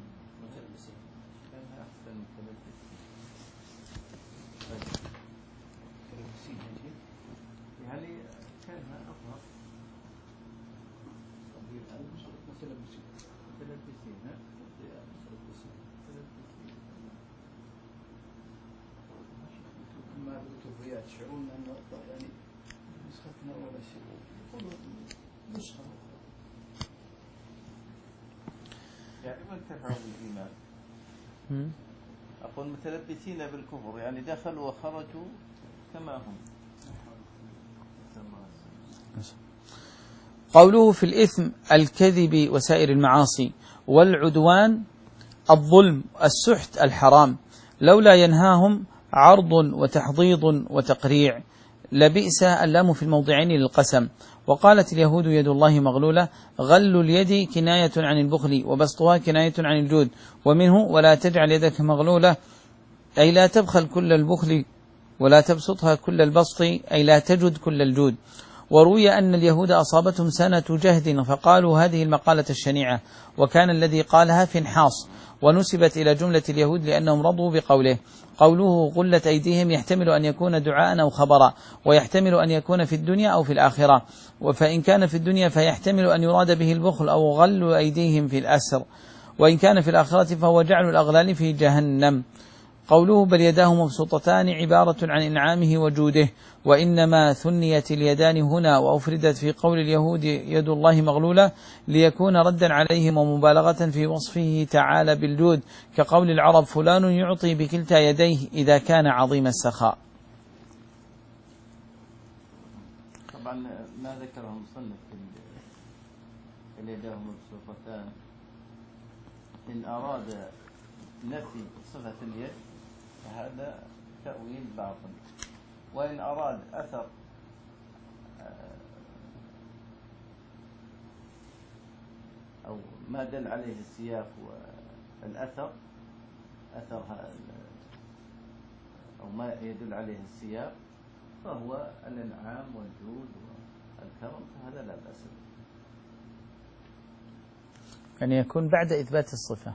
يشعرون أن يعني نسختنا ولا شيء يقولون نسخة يعني ما انتفعوا بالإيمان. أقول متلبسين بالكفر يعني دخلوا وخرجوا كما هم. قوله في الإثم الكذب وسائر المعاصي، والعدوان الظلم السحت الحرام، لولا ينهاهم عرض وتحضيض وتقريع. لبئس اللام في الموضعين للقسم. وقالت اليهود يد الله مغلولة، غل اليد كناية عن البخل، وبسطها كناية عن الجود. ومنه ولا تجعل يدك مغلولة أي لا تبخل كل البخل ولا تبسطها كل البسط أي لا تجد كل الجود. وروي أن اليهود أصابتهم سنة جهد فقالوا هذه المقالة الشنيعة، وكان الذي قالها فنحاص، ونسبت إلى جملة اليهود لأنهم رضوا بقوله. قوله غلت أيديهم يحتمل أن يكون دعاء أو خبرا، ويحتمل أن يكون في الدنيا أو في الآخرة، فإن كان في الدنيا فيحتمل أن يراد به البخل أو غل أيديهم في الأسر، وإن كان في الآخرة فهو جعل الأغلال في جهنم. قوله بل يداه مبسوطتان عبارة عن إنعامه وجوده، وإنما ثنيت اليدان هنا وأفردت في قول اليهود يد الله مغلولة ليكون ردا عليهم ومبالغة في وصفه تعالى بالجود، كقول العرب فلان يعطي بكلتا يديه إذا كان عظيم السخاء. طبعا ما ذكره مصنف في اليداه مبسوطتان إن أراد نفي صفة اليد فهذا تأويل باطل، وإن أراد أثر أو ما دل عليه السياق والأثر أثرها أو ما يدل عليه السياق فهو الإنعام والجود والكرم، فهذا لا بأس به. يعني يكون بعد إثبات الصفة،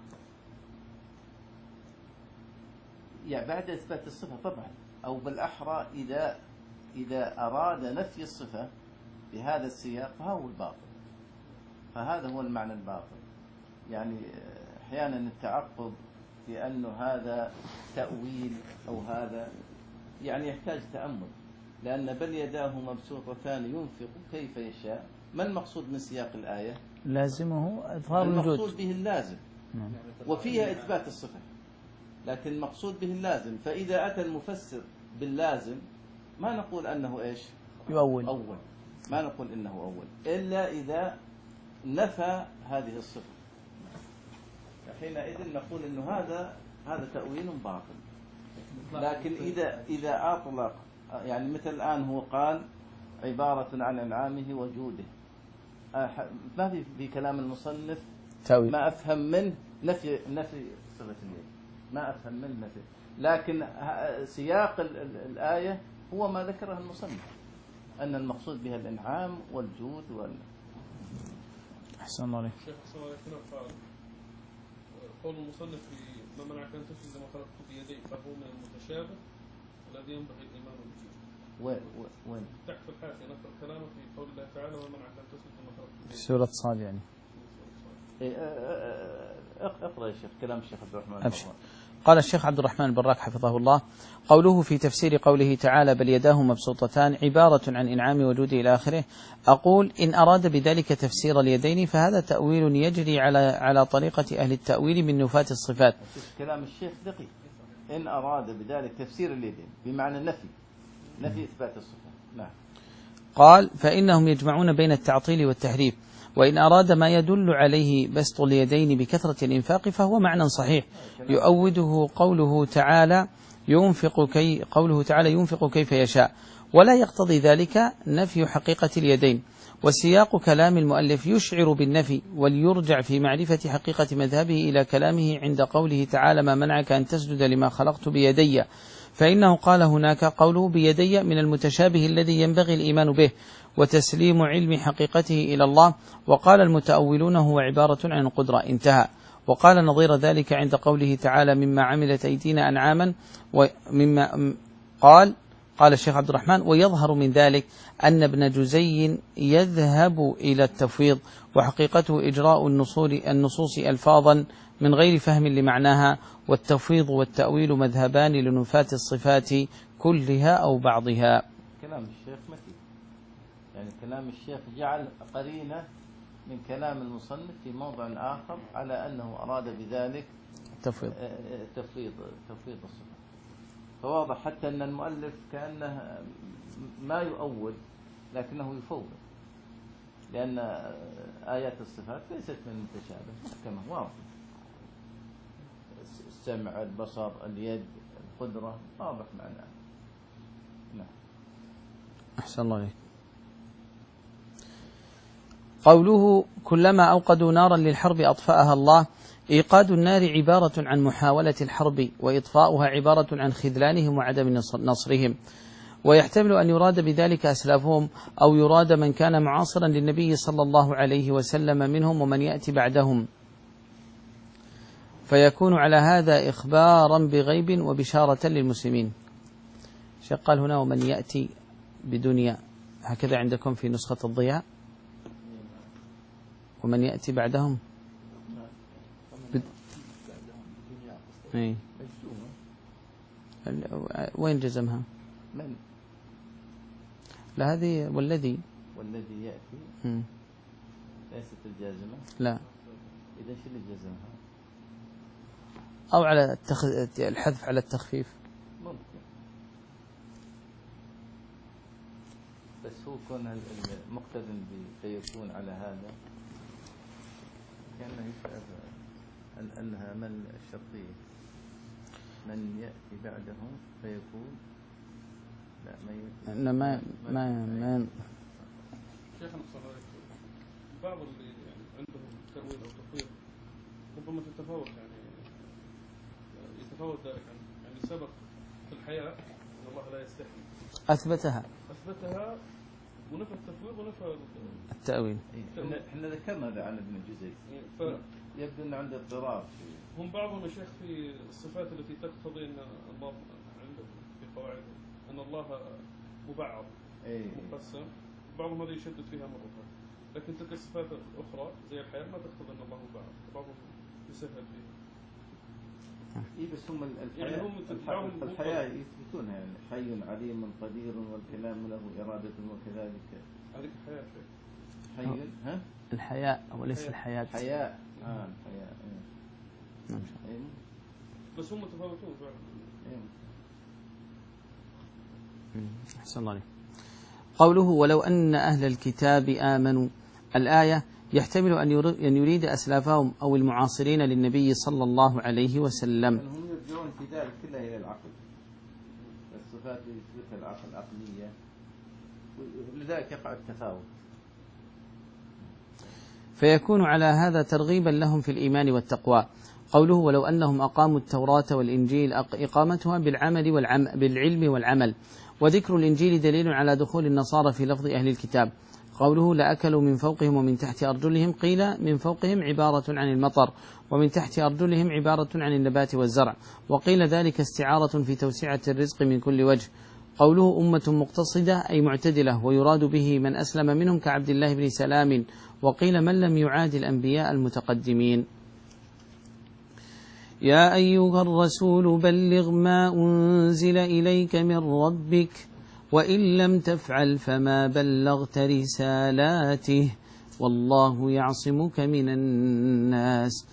يعني بعد إثبات الصفة طبعا، أو بالأحرى إذا إذا أراد نفي الصفة بهذا السياق فهو الباطل، فهذا هو المعنى الباطل. يعني أحيانا التعقب بأنه هذا تأويل أو هذا يعني يحتاج تأمل، لأن بل يداه مبسوطتان ينفق كيف يشاء، ما المقصود من سياق الآية؟ لازمه إظهار الوجود، المقصود به اللازم وفيها إثبات الصفة، لكن المقصود به اللازم. فإذا أتى المفسر باللازم ما نقول أنه إيش؟ يؤول، أول، ما نقول إنه أول إلا إذا نفى هذه الصفة، حينئذ نقول إنه هذا هذا تأويل باطل. لكن إذا إذا أطلق، يعني مثل الآن هو قال عبارة عن إنعامه وجوده، ما في في كلام المصنف تأويل، ما أفهم منه نفي نفي صفة اليد، ما أفهم منه نفي، لكن سياق الآية هو ما ذكره المصنف أن المقصود بها الإنعام والجود وال. أحسن الله عليك. شيخ أحسن الله عليك. هنا قال قول المصنف في ما منعك أن تسجد ما خلقت بيدي فهو من المتشابه الذي ينبغي الإيمان به. وين وين؟ تحت الحاشية نقرأ كلامه في قول الله تعالى وما منعك أن تسجد ما خلقت بيدي. في سورة صاد يعني. اقرأ يا شيخ كلام الشيخ عبد الرحمن. أبشر. قال الشيخ عبد الرحمن البراك حفظه الله: قوله في تفسير قوله تعالى بل يداه مبسوطتان عبارة عن إنعام وجوده إلى آخره. أقول إن أراد بذلك تفسير اليدين فهذا تأويل يجري على على طريقة أهل التأويل من نفاة الصفات. كلام الشيخ دقيق. إن أراد بذلك تفسير اليدين بمعنى النفي، نفي إثبات الصفات. نعم. قال فإنهم يجمعون بين التعطيل والتحريف، وإن أراد ما يدل عليه بسط اليدين بكثرة الإنفاق فهو معنى صحيح يؤوده قوله تعالى ينفق كي قوله تعالى ينفق كيف يشاء، ولا يقتضي ذلك نفي حقيقة اليدين. وسياق كلام المؤلف يشعر بالنفي، وليرجع في معرفة حقيقة مذهبه إلى كلامه عند قوله تعالى ما منعك أن تسجد لما خلقت بيدي، فإنه قال هناك قوله بيدي من المتشابه الذي ينبغي الإيمان به وتسليم علم حقيقته إلى الله، وقال المتأولون هو عبارة عن القدرة، انتهى. وقال نظير ذلك عند قوله تعالى مما عملت أيدينا أنعاما، ومما قال قال الشيخ عبد الرحمن ويظهر من ذلك أن ابن جزي يذهب إلى التفويض، وحقيقته إجراء النصوص ألفاظا من غير فهم لمعناها، والتفويض والتأويل مذهبان لنفاة الصفات كلها أو بعضها. كلام الشيخ متي، يعني كلام الشيخ جعل قرينة من كلام المصنف في موضع آخر على أنه أراد بذلك تفويض تفويض تفويض الصفات. فواضح حتى أن المؤلف كأنه ما يؤول لكنه يفوض، لأن آيات الصفات ليست من المتشابه، محكمة واضحة، السمع، البصر، اليد، القدرة، واضح معناه. نعم. أحسن الله عليك. قوله كلما أوقدوا نارا للحرب أطفأها الله، إيقاد النار عبارة عن محاولة الحرب، وإطفاؤها عبارة عن خذلانهم وعدم نصرهم، ويحتمل أن يراد بذلك أسلافهم أو يراد من كان معاصرا للنبي صلى الله عليه وسلم منهم ومن يأتي بعدهم، فيكون على هذا إخبارا بغيب وبشارة للمسلمين. شيخ قال هنا ومن يأتي بدنيا، هكذا عندكم في نسخة الضياء ومن يأتي بعدهم بد... ايه. وين جزمها؟ من؟ لا هذه والذي والذي يأتي م. ليست الجازمة. لا. إذا شو اللي جزمها؟ أو على التخ... الحذف على التخفيف ممكن، بس هو كون المقتدم فيكون على هذا كأنه يشعر أنها من الشرطية، من يأتي بعدهم فيكون لا ما يأتي ما ما ما, ما شيخنا صلى الله عليه وسلم بعض اللي يعني عندهم تأويل أو تفويض ربما تتفاوت، يعني يتفاوت ذلك عنه، يعني سبق في الحياة أن الله لا يستحي أثبتها أثبتها ونفى التفويض ونفى التأويل. احنا ذكرنا هذا عن ابن جزي، يبدو أنه عنده اضطراب. هم بعضهم يا شيخ في الصفات التي تقتضي أن الله عنده في قواعد أن الله مبعض مقسم، بعضهم هذا يشدد فيها مرة، لكن تلك الصفات الأخرى زي الحياة ما تقتضي أن الله مبعض، بعضهم يسهل فيها. إيه بس هم الحياة يعني هم الحياة يثبتونها، يعني حي عليم قدير والكلام له إرادة وكذلك. هذيك الحياة شيء. حي ها؟ الحياء وليس الحياة. حياء. آه الحياء. نعم. إيه. بس هم متفاوتون فعلا. إيه. أحسن الله عليك. قوله ولو أن أهل الكتاب آمنوا، الآية يحتمل أن يريد أسلافهم أو المعاصرين للنبي صلى الله عليه وسلم. هم يرجعون في ذلك كله إلى العقل، الصفات يثبتها العقل العقلية، ولذلك يقع التفاوت. فيكون على هذا ترغيبا لهم في الإيمان والتقوى. قوله ولو أنهم أقاموا التوراة والإنجيل، إقامتها بالعمل والعم بالعلم والعمل، وذكر الإنجيل دليل على دخول النصارى في لفظ أهل الكتاب. قوله لأكلوا من فوقهم ومن تحت أرجلهم، قيل من فوقهم عبارة عن المطر، ومن تحت أرجلهم عبارة عن النبات والزرع، وقيل ذلك استعارة في توسعة الرزق من كل وجه. قوله أمة مقتصدة أي معتدلة، ويراد به من أسلم منهم كعبد الله بن سلام، وقيل من لم يعاد الأنبياء المتقدمين. يا أيها الرسول بلغ ما أنزل إليك من ربك وإن لم تفعل فما بلغت رسالاته والله يعصمك من الناس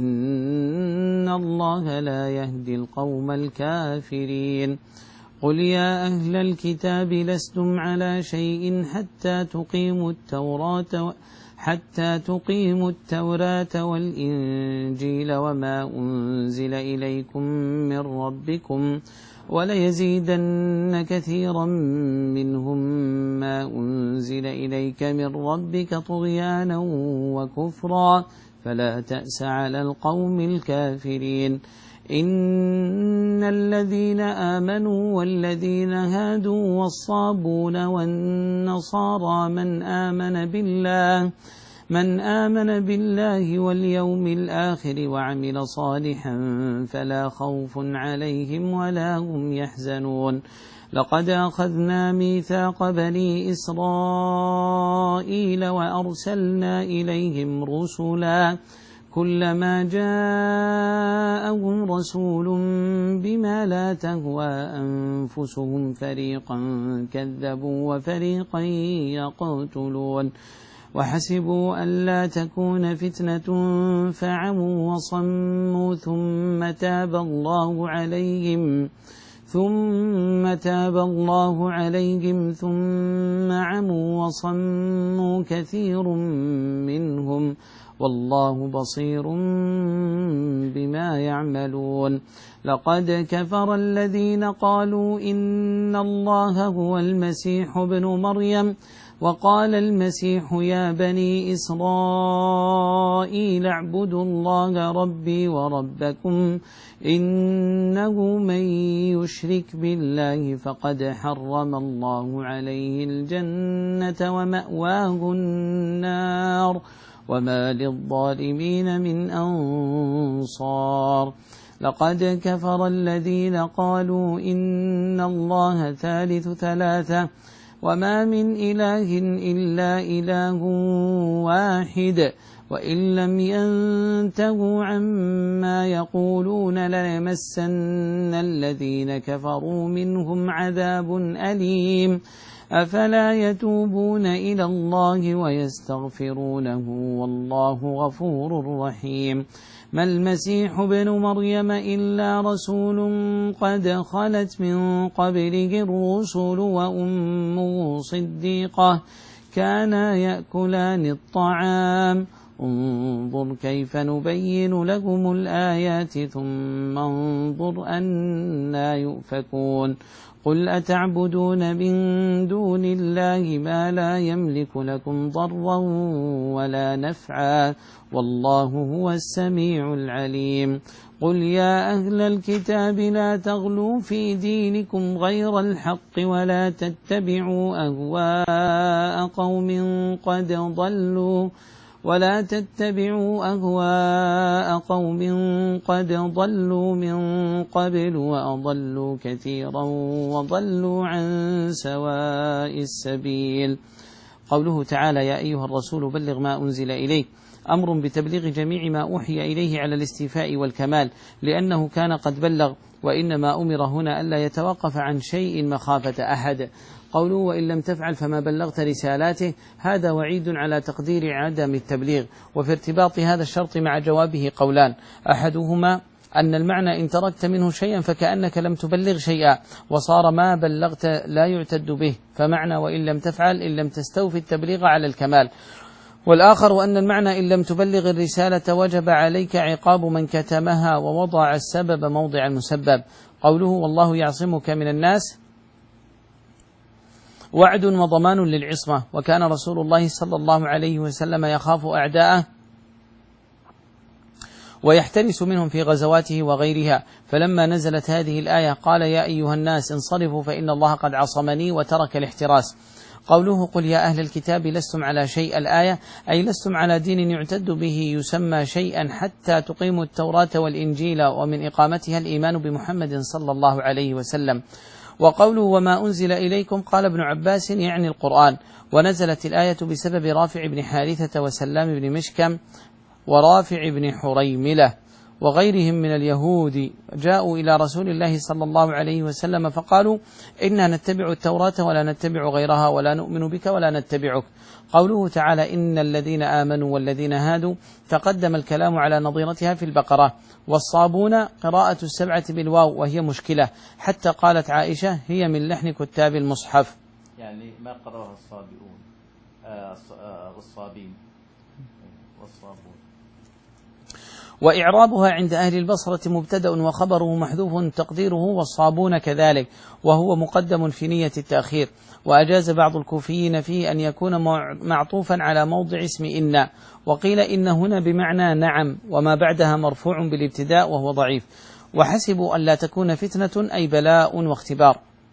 إن الله لا يهدي القوم الكافرين. قل يا أهل الكتاب لستم على شيء حتى تقيموا التوراة حتى تقيموا التوراة والإنجيل وما أنزل إليكم من ربكم وليزيدن كثيرا منهم ما أنزل إليك من ربك طغيانا وكفرا فلا تأس على القوم الكافرين. إن الذين آمنوا والذين هادوا والصابون والنصارى من آمن بالله من آمن بالله واليوم الآخر وعمل صالحا فلا خوف عليهم ولا هم يحزنون. لقد أخذنا ميثاق بني إسرائيل وأرسلنا إليهم رسلا كلما جاءهم رسول بما لا تهوى أنفسهم فريقا كذبوا وفريقا يقتلون وحسبوا ألا تكون فتنة فعموا وصموا ثم تاب الله عليهم ثم تاب الله عليهم ثم عموا وصموا كثير منهم والله بصير بما يعملون. لقد كفر الذين قالوا إن الله هو المسيح ابن مريم وقال المسيح يا بني إسرائيل اعبدوا الله ربي وربكم إنه من يشرك بالله فقد حرم الله عليه الجنة ومأواه النار وما للظالمين من أنصار. لقد كفر الذين قالوا إن الله ثالث ثلاثة وما من إله إلا إله واحد وإن لم ينتهوا عما يقولون ليمسن الذين كفروا منهم عذاب أليم. أفلا يتوبون إلى الله ويستغفرونه والله غفور رحيم. ما المسيح ابن مريم إلا رسول قد خلت من قبله الرسل وأمه صديقة كانا يأكلان الطعام انظر كيف نبين لهم الآيات ثم انظر أنا يؤفكون. قل أتعبدون من دون الله ما لا يملك لكم ضرا ولا نفعا والله هو السميع العليم. قل يا أهل الكتاب لا تغلوا في دينكم غير الحق ولا تتبعوا أهواء قوم قد ضلوا ولا تتبعوا أهواء قوم قد ضلوا من قبل وأضلوا كثيرا وضلوا عن سواء السبيل. قوله تعالى يا أيها الرسول بلغ ما أنزل إليك أمر بتبليغ جميع ما أوحي إليه على الاستيفاء والكمال، لأنه كان قد بلغ، وإنما أمر هنا ألا يتوقف عن شيء مخافة أحد. قوله وإن لم تفعل فما بلغت رسالاته، هذا وعيد على تقدير عدم التبليغ. وفي ارتباط هذا الشرط مع جوابه قولان، أحدهما أن المعنى إن تركت منه شيئا فكأنك لم تبلغ شيئا، وصار ما بلغت لا يعتد به، فمعنى وإن لم تفعل إن لم تستوفي التبليغ على الكمال. والآخر وأن المعنى إن لم تبلغ الرسالة وجب عليك عقاب من كتمها ووضع السبب موضع المسبب. قوله والله يعصمك من الناس وعد وضمان للعصمة، وكان رسول الله صلى الله عليه وسلم يخاف أعداءه ويحترس منهم في غزواته وغيرها، فلما نزلت هذه الآية قال يا أيها الناس انصرفوا فإن الله قد عصمني وترك الاحتراس. قوله قل يا أهل الكتاب لستم على شيء الآية أي لستم على دين يعتد به يسمى شيئا حتى تقيموا التوراة والإنجيل، ومن إقامتها الإيمان بمحمد صلى الله عليه وسلم. وقوله وما أنزل إليكم قال ابن عباس يعني القرآن، ونزلت الآية بسبب رافع بن حارثة وسلام بن مشكم ورافع بن حريملة وغيرهم من اليهود جاءوا إلى رسول الله صلى الله عليه وسلم فقالوا إنا نتبع التوراة ولا نتبع غيرها ولا نؤمن بك ولا نتبعك. قوله تعالى إن الذين آمنوا والذين هادوا تقدم الكلام على نظيرتها في البقرة. والصابون قراءة السبعة بالواو وهي مشكلة، حتى قالت عائشة هي من لحن كتاب المصحف، يعني ما قرأها الصابئون آه والصابين والصابون. وإعرابها عند أهل البصرة مبتدأ وخبره محذوف تقديره والصابون كذلك، وهو مقدم في نية التأخير. وأجاز بعض الكوفيين فيه أن يكون معطوفا على موضع اسم إن، وقيل إن هنا بمعنى نعم وما بعدها مرفوع بالابتداء وهو ضعيف. وحسبوا أن لا تكون فتنة أي بلاء واختبار.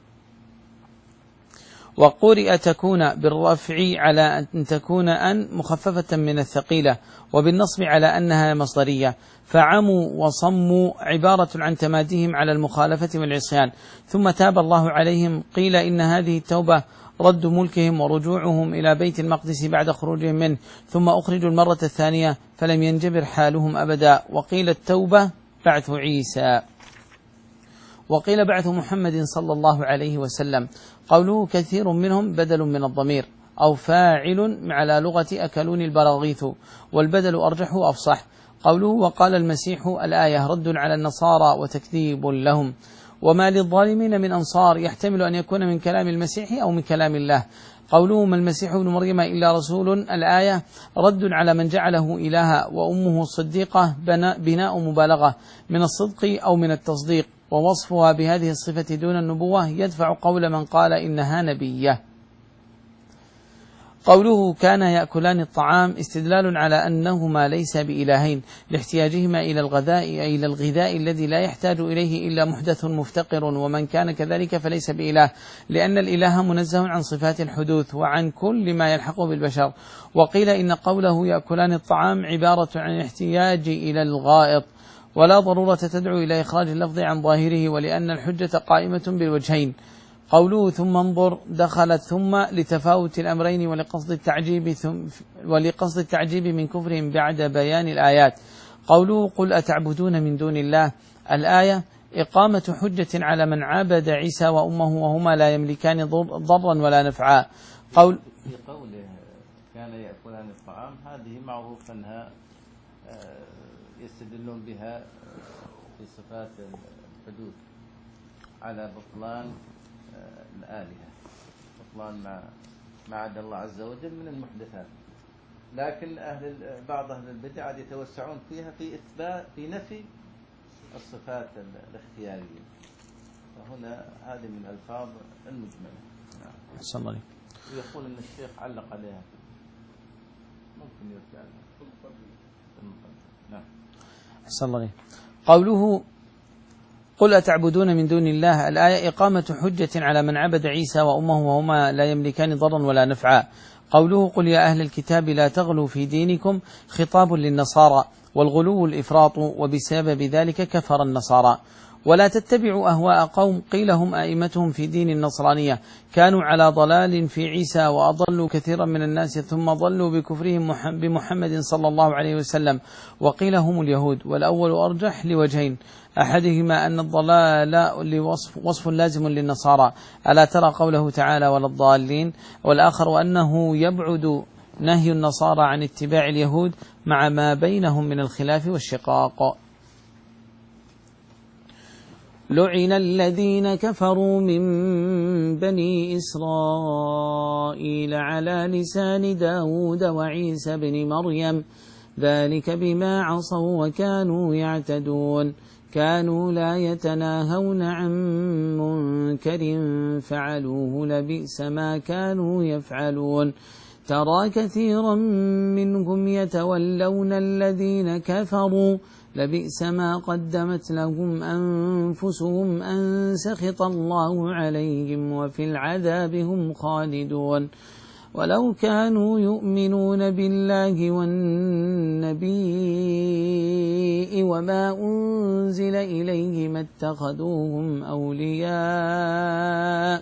وقرئ تكون بالرفع على أن تكون أن مخففة من الثقيلة، وبالنصب على أنها مصدرية. فعموا وصموا عبارة عن تماديهم على المخالفة والعصيان، ثم تاب الله عليهم. قيل إن هذه التوبة رد ملكهم ورجوعهم إلى بيت المقدس بعد خروجهم منه، ثم أخرجوا المرة الثانية فلم ينجبر حالهم أبدا. وقيل التوبة بعث عيسى، وقيل بعث محمد صلى الله عليه وسلم. قوله كثير منهم بدل من الضمير أو فاعل على لغة أكلون البراغيث، والبدل أرجح أفصح. قوله وقال المسيح الآية رد على النصارى وتكذيب لهم. وما للظالمين من أنصار يحتمل أن يكون من كلام المسيح أو من كلام الله. قوله ما المسيح ابن مريم إلا رسول الآية رد على من جعله إلها وأمه صديقة بناء مبالغة من الصدق أو من التصديق، ووصفها بهذه الصفة دون النبوة يدفع قول من قال إنها نبية. قوله كان يأكلان الطعام استدلال على أنهما ليس بإلهين لاحتياجهما إلى الغذاء أي إلى الغذاء الذي لا يحتاج إليه إلا محدث مفتقر، ومن كان كذلك فليس بإله، لأن الإله منزه عن صفات الحدوث وعن كل ما يلحق بالبشر. وقيل إن قوله يأكلان الطعام عبارة عن الاحتياج إلى الغائط، ولا ضرورة تدعو إلى إخراج اللفظ عن ظاهره، ولأن الحجة قائمة بالوجهين. قوله ثم انظر دخلت ثم لتفاوت الأمرين ولقصد التعجيب ثم ولقصد التعجيب من كفرهم بعد بيان الآيات. قوله قل أتعبدون من دون الله الآية إقامة حجة على من عابد عيسى وأمه وهما لا يملكان ضرا ولا نفعا. قول في قوله كان يأكلان الطعام هذه معروف أنها يستدلون بها في صفات الحدوث على بطلان الآلهة، بطلان ما ما عدا الله عز وجل من المحدثات. لكن أهل بعض أهل البدع يتوسعون فيها في إثبات في نفي الصفات الاختيارية، وهنا هذه من الألفاظ المجملة. صلى الله عليه ويقول أن الشيخ علق عليها ممكن يرجع لها. نعم. صلى الله عليه. قوله قل أتعبدون من دون الله، الآية إقامة حجة على من عبد عيسى وأمه وهما لا يملكان ضرا ولا نفعا. قوله قل يا أهل الكتاب لا تغلوا في دينكم خطاب للنصارى، والغلو الإفراط، وبسبب ذلك كفر النصارى. ولا تتبعوا أهواء قوم قيل هم أئمتهم في دين النصرانية كانوا على ضلال في عيسى وأضلوا كثيرا من الناس ثم ضلوا بكفرهم بمحمد صلى الله عليه وسلم، وقيل هم اليهود. والأول أرجح لوجهين، أحدهما أن الضلال لوصف وصف لازم للنصارى، ألا ترى قوله تعالى ولا الضالين، والآخر أنه يبعد نهي النصارى عن اتباع اليهود مع ما بينهم من الخلاف والشقاق. لعن الذين كفروا من بني إسرائيل على لسان داود وعيسى بن مريم ذلك بما عصوا وكانوا يعتدون كانوا لا يتناهون عن منكر فعلوه لبئس ما كانوا يفعلون ترى كثيرا منهم يتولون الذين كفروا لبئس ما قدمت لهم أنفسهم أن سخط الله عليهم وفي العذاب هم خالدون ولو كانوا يؤمنون بالله والنبي وما أنزل إليه ما اتخذوهم أولياء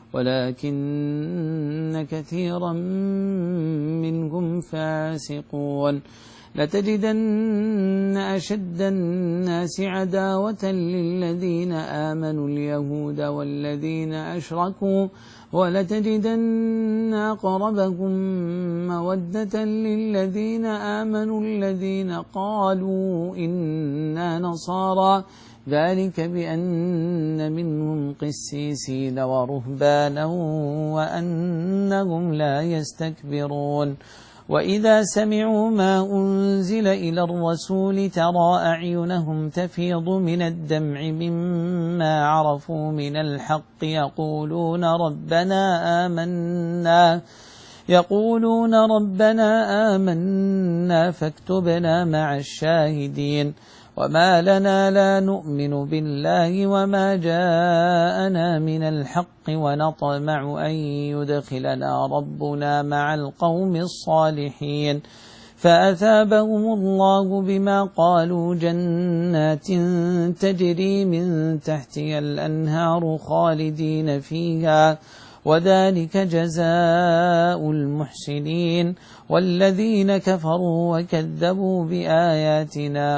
ولكن كثيرا منهم فاسقون لتجدن أشد الناس عداوة للذين آمنوا اليهود والذين أشركوا ولتجدن أقربهم مودة للذين آمنوا الذين قالوا إنا نصارى ذلك بأن منهم قسيسين ورهبانا وأنهم لا يستكبرون وإذا سمعوا ما أنزل إلى الرسول ترى أعينهم تفيض من الدمع مما عرفوا من الحق يقولون ربنا آمنا يقولون ربنا آمنا فاكتبنا مع الشاهدين وما لنا لا نؤمن بالله وما جاءنا من الحق ونطمع أن يدخلنا ربنا مع القوم الصالحين فأثابهم الله بما قالوا جنات تجري من تحتها الأنهار خالدين فيها وذلك جزاء المحسنين والذين كفروا وكذبوا بآياتنا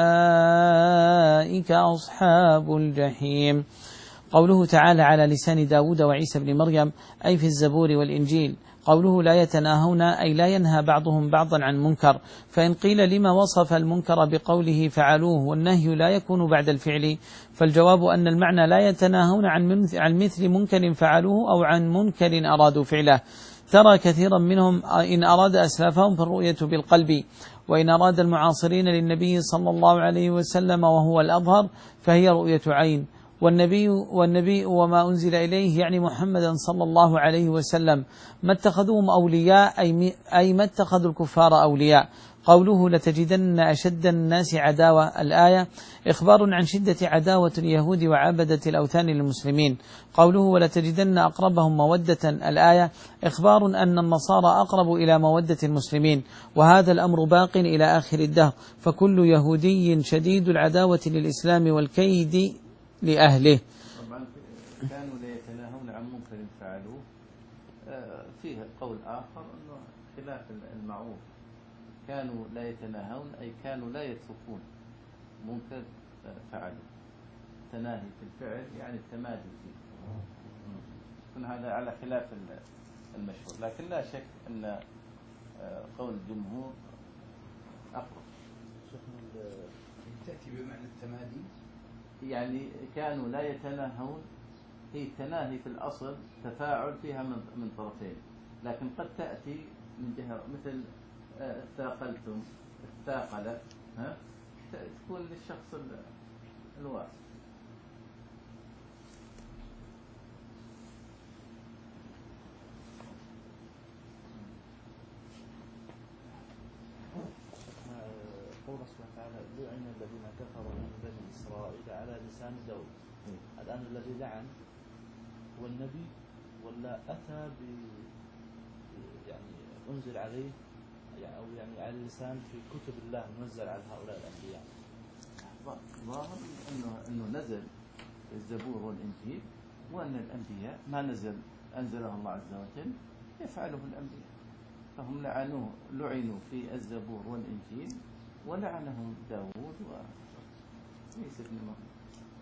أولئك أصحاب الجحيم. قوله تعالى على لسان داود وعيسى بن مريم أي في الزبور والإنجيل. قوله لا يتناهون أي لا ينهى بعضهم بعضا عن منكر، فإن قيل لما وصف المنكر بقوله فعلوه والنهي لا يكون بعد الفعل، فالجواب أن المعنى لا يتناهون عن مثل منكر فعلوه أو عن منكر أرادوا فعله. ترى كثيرا منهم إن أراد أسلافهم فالرؤية بالقلب، وإن أراد المعاصرين للنبي صلى الله عليه وسلم وهو الأظهر فهي رؤية عين، والنبي والنبي وما أنزل إليه يعني محمدا صلى الله عليه وسلم ما اتخذوهم أولياء أي ما اتخذوا الكفار أولياء. قوله لتجدن أشد الناس عداوة الآية إخبار عن شدة عداوة اليهود وعبدة الأوثان للمسلمين. قوله ولتجدن أقربهم مودة الآية إخبار أن النصارى أقرب إلى مودة المسلمين، وهذا الأمر باق إلى آخر الدهر، فكل يهودي شديد العداوة للإسلام والكيد لأهله. طبعا كانوا لا يتناهون عن منكر فعلوه، فيه قول آخر أنه خلاف المعروف، كانوا لا يتناهون أي كانوا لا يتركون منكر فعلوا، تناهي في الفعل يعني التمادي فيه، يكون هذا على خلاف المشهور، لكن لا شك أن قول الجمهور أقرب. تأتي بمعنى التمادي، يعني كانوا لا يتناهون، هي تناهي في الأصل تفاعل فيها من طرفين، لكن قد تأتي من جهة مثل اثاقلتم اثاقلت، ها تكون للشخص الواحد. قول الله سبحانه تعالى لعن الذين كفروا من بني إسرائيل على لسان داود. الآن الذي لعن هو النبي ولا أتى ب يعني أنزل عليه يعني أو يعني على اللسان في كتب الله منزل على هؤلاء الأنبياء؟ ظاهر إنه إنه نزل الزبور والإنجيل، وأن الأنبياء ما نزل أنزله الله عز وجل يفعله الأنبياء، فهم لعنوه لعنوا في الزبور والإنجيل ولعنهم داود وعيسى بن مريم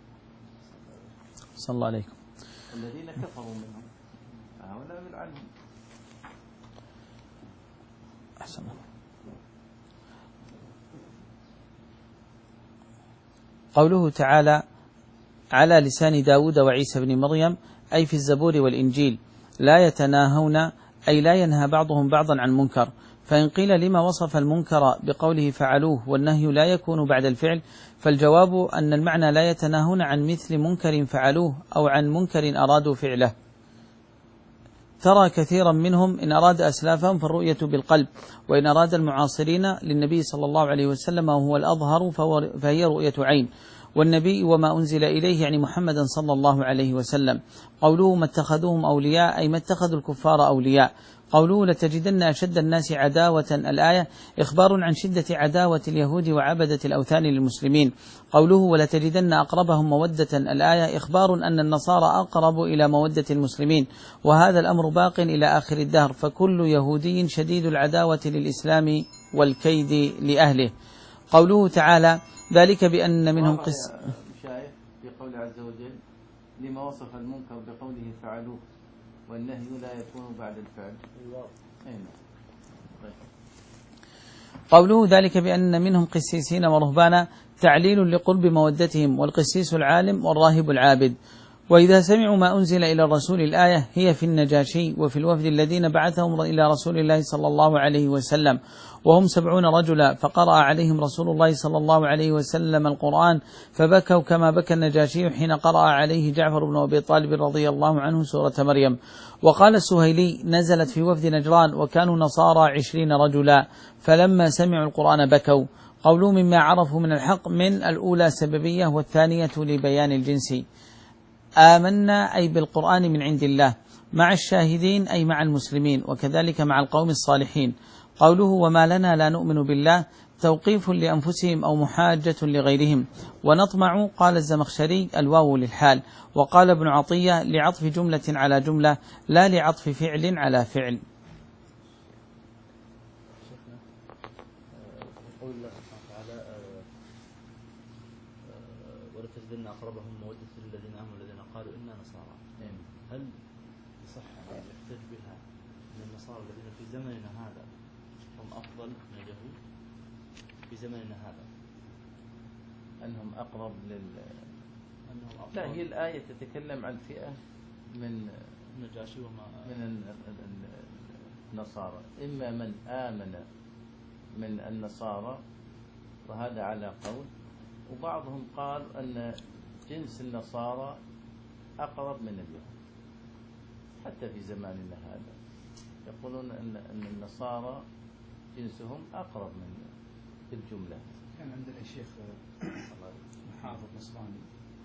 صلى الله عليكم. الذين كفروا منهم هؤلاء يلعنهم. أحسن الله. قوله تعالى على لسان داود وعيسى بن مريم أي في الزبور والإنجيل، لا يتناهون أي لا ينهى بعضهم بعضا عن منكر. فإن قيل لما وصف المنكر بقوله فعلوه والنهي لا يكون بعد الفعل، فالجواب أن المعنى لا يتناهون عن مثل منكر فعلوه أو عن منكر أرادوا فعله. ترى كثيرا منهم إن أراد أسلافهم فالرؤية بالقلب، وإن أراد المعاصرين للنبي صلى الله عليه وسلم وهو الأظهر فهي رؤية عين، والنبي وما أنزل إليه يعني محمدا صلى الله عليه وسلم. قوله ما اتخذوهم أولياء أي ما اتخذوا الكفار أولياء. قوله لتجدن أشد الناس عداوة الآية إخبار عن شدة عداوة اليهود وعبدة الأوثان للمسلمين. قوله ولتجدن أقربهم مودة الآية إخبار أن النصارى أقرب إلى مودة المسلمين، وهذا الأمر باق إلى آخر الدهر، فكل يهودي شديد العداوة للإسلام والكيد لأهله. قوله تعالى ذلك بأن منهم قس مشايخ في قول عز وجل لما وصف المنكر بقوله فعلوه والنهي لا يكون بعد الفعل. قوله ذلك بأن منهم قسيسين ورهبانا تعليل لقرب مودتهم، والقسيس العالم والراهب العابد. وإذا سمعوا ما أنزل إلى الرسول الآية هي في النجاشي وفي الوفد الذين بعثهم إلى رسول الله صلى الله عليه وسلم وهم سبعون رجلا، فقرأ عليهم رسول الله صلى الله عليه وسلم القرآن فبكوا كما بكى النجاشي حين قرأ عليه جعفر بن أبي طالب رضي الله عنه سورة مريم. وقال السهيلي نزلت في وفد نجران وكانوا نصارى عشرين رجلا، فلما سمعوا القرآن بكوا. قولوا مما عرفوا من الحق من الأولى سببية والثانية لبيان الجنس. آمنا أي بالقرآن من عند الله مع الشاهدين أي مع المسلمين، وكذلك مع القوم الصالحين. قوله وما لنا لا نؤمن بالله توقيف لأنفسهم أو محاجة لغيرهم. ونطمع قال الزمخشري الواو للحال، وقال ابن عطية لعطف جملة على جملة لا لعطف فعل على فعل. قول الله سبحانه وتعالى ولتجدن أقربهم مودة للذين آمنوا الذين قالوا إنا نصارى. هل يصح أن يحتج بها أن النصارى الذين في زمننا هذا هم أفضل من اليهود في زمننا هذا، أنهم أقرب لل أنهم أفضل؟ لا، هي الآية تتكلم عن فئة من النجاشي وما من النصارى، إما من آمن من النصارى وهذا على قول، وبعضهم قال أن جنس النصارى أقرب من اليهود حتى في زماننا هذا، يقولون أن أن النصارى جنسهم أقرب من الجملة. كان عندنا شيخ محافظ نصراني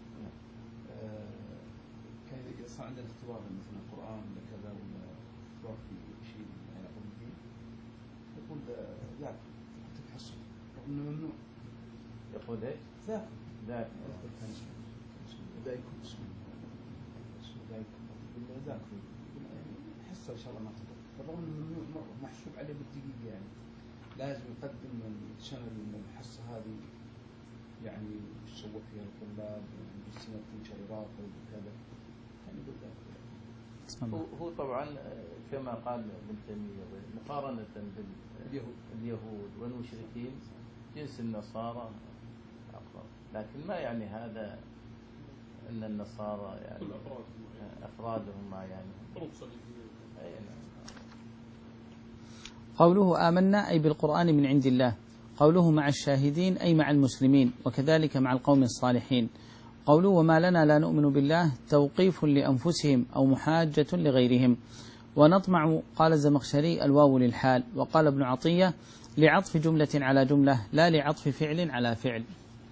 كان صار عندنا اختبار مثل القرآن ولا كذا ولا اختبار في شيء يعني أقوم فيه، يقول ذاك تتحصل رغم إنه ممنوع. يقول إيش؟ ذاك ذاك ذاك اسمه ذاك ذاك حصة إن شاء الله ما تقدر، رغم إنه ممنوع محسوب عليه بالدقيقة، يعني لازم يقدم السنة الحصة هذه يعني وش سوى فيها الطلاب والسنة تنشر إضافة وكذا، يعني بالذات. هو طبعا كما قال ابن تيمية مقارنة باليهود اليهود والمشركين جنس النصارى أقرب، لكن ما يعني هذا أن النصارى يعني أفرادهم ما يعني. قوله آمنا أي بالقرآن من عند الله. قوله مع الشاهدين أي مع المسلمين، وكذلك مع القوم الصالحين. قوله وما لنا لا نؤمن بالله توقيف لأنفسهم أو محاجة لغيرهم. ونطمع قال الزمخشري الواو للحال، وقال ابن عطية لعطف جملة على جملة لا لعطف فعل على فعل.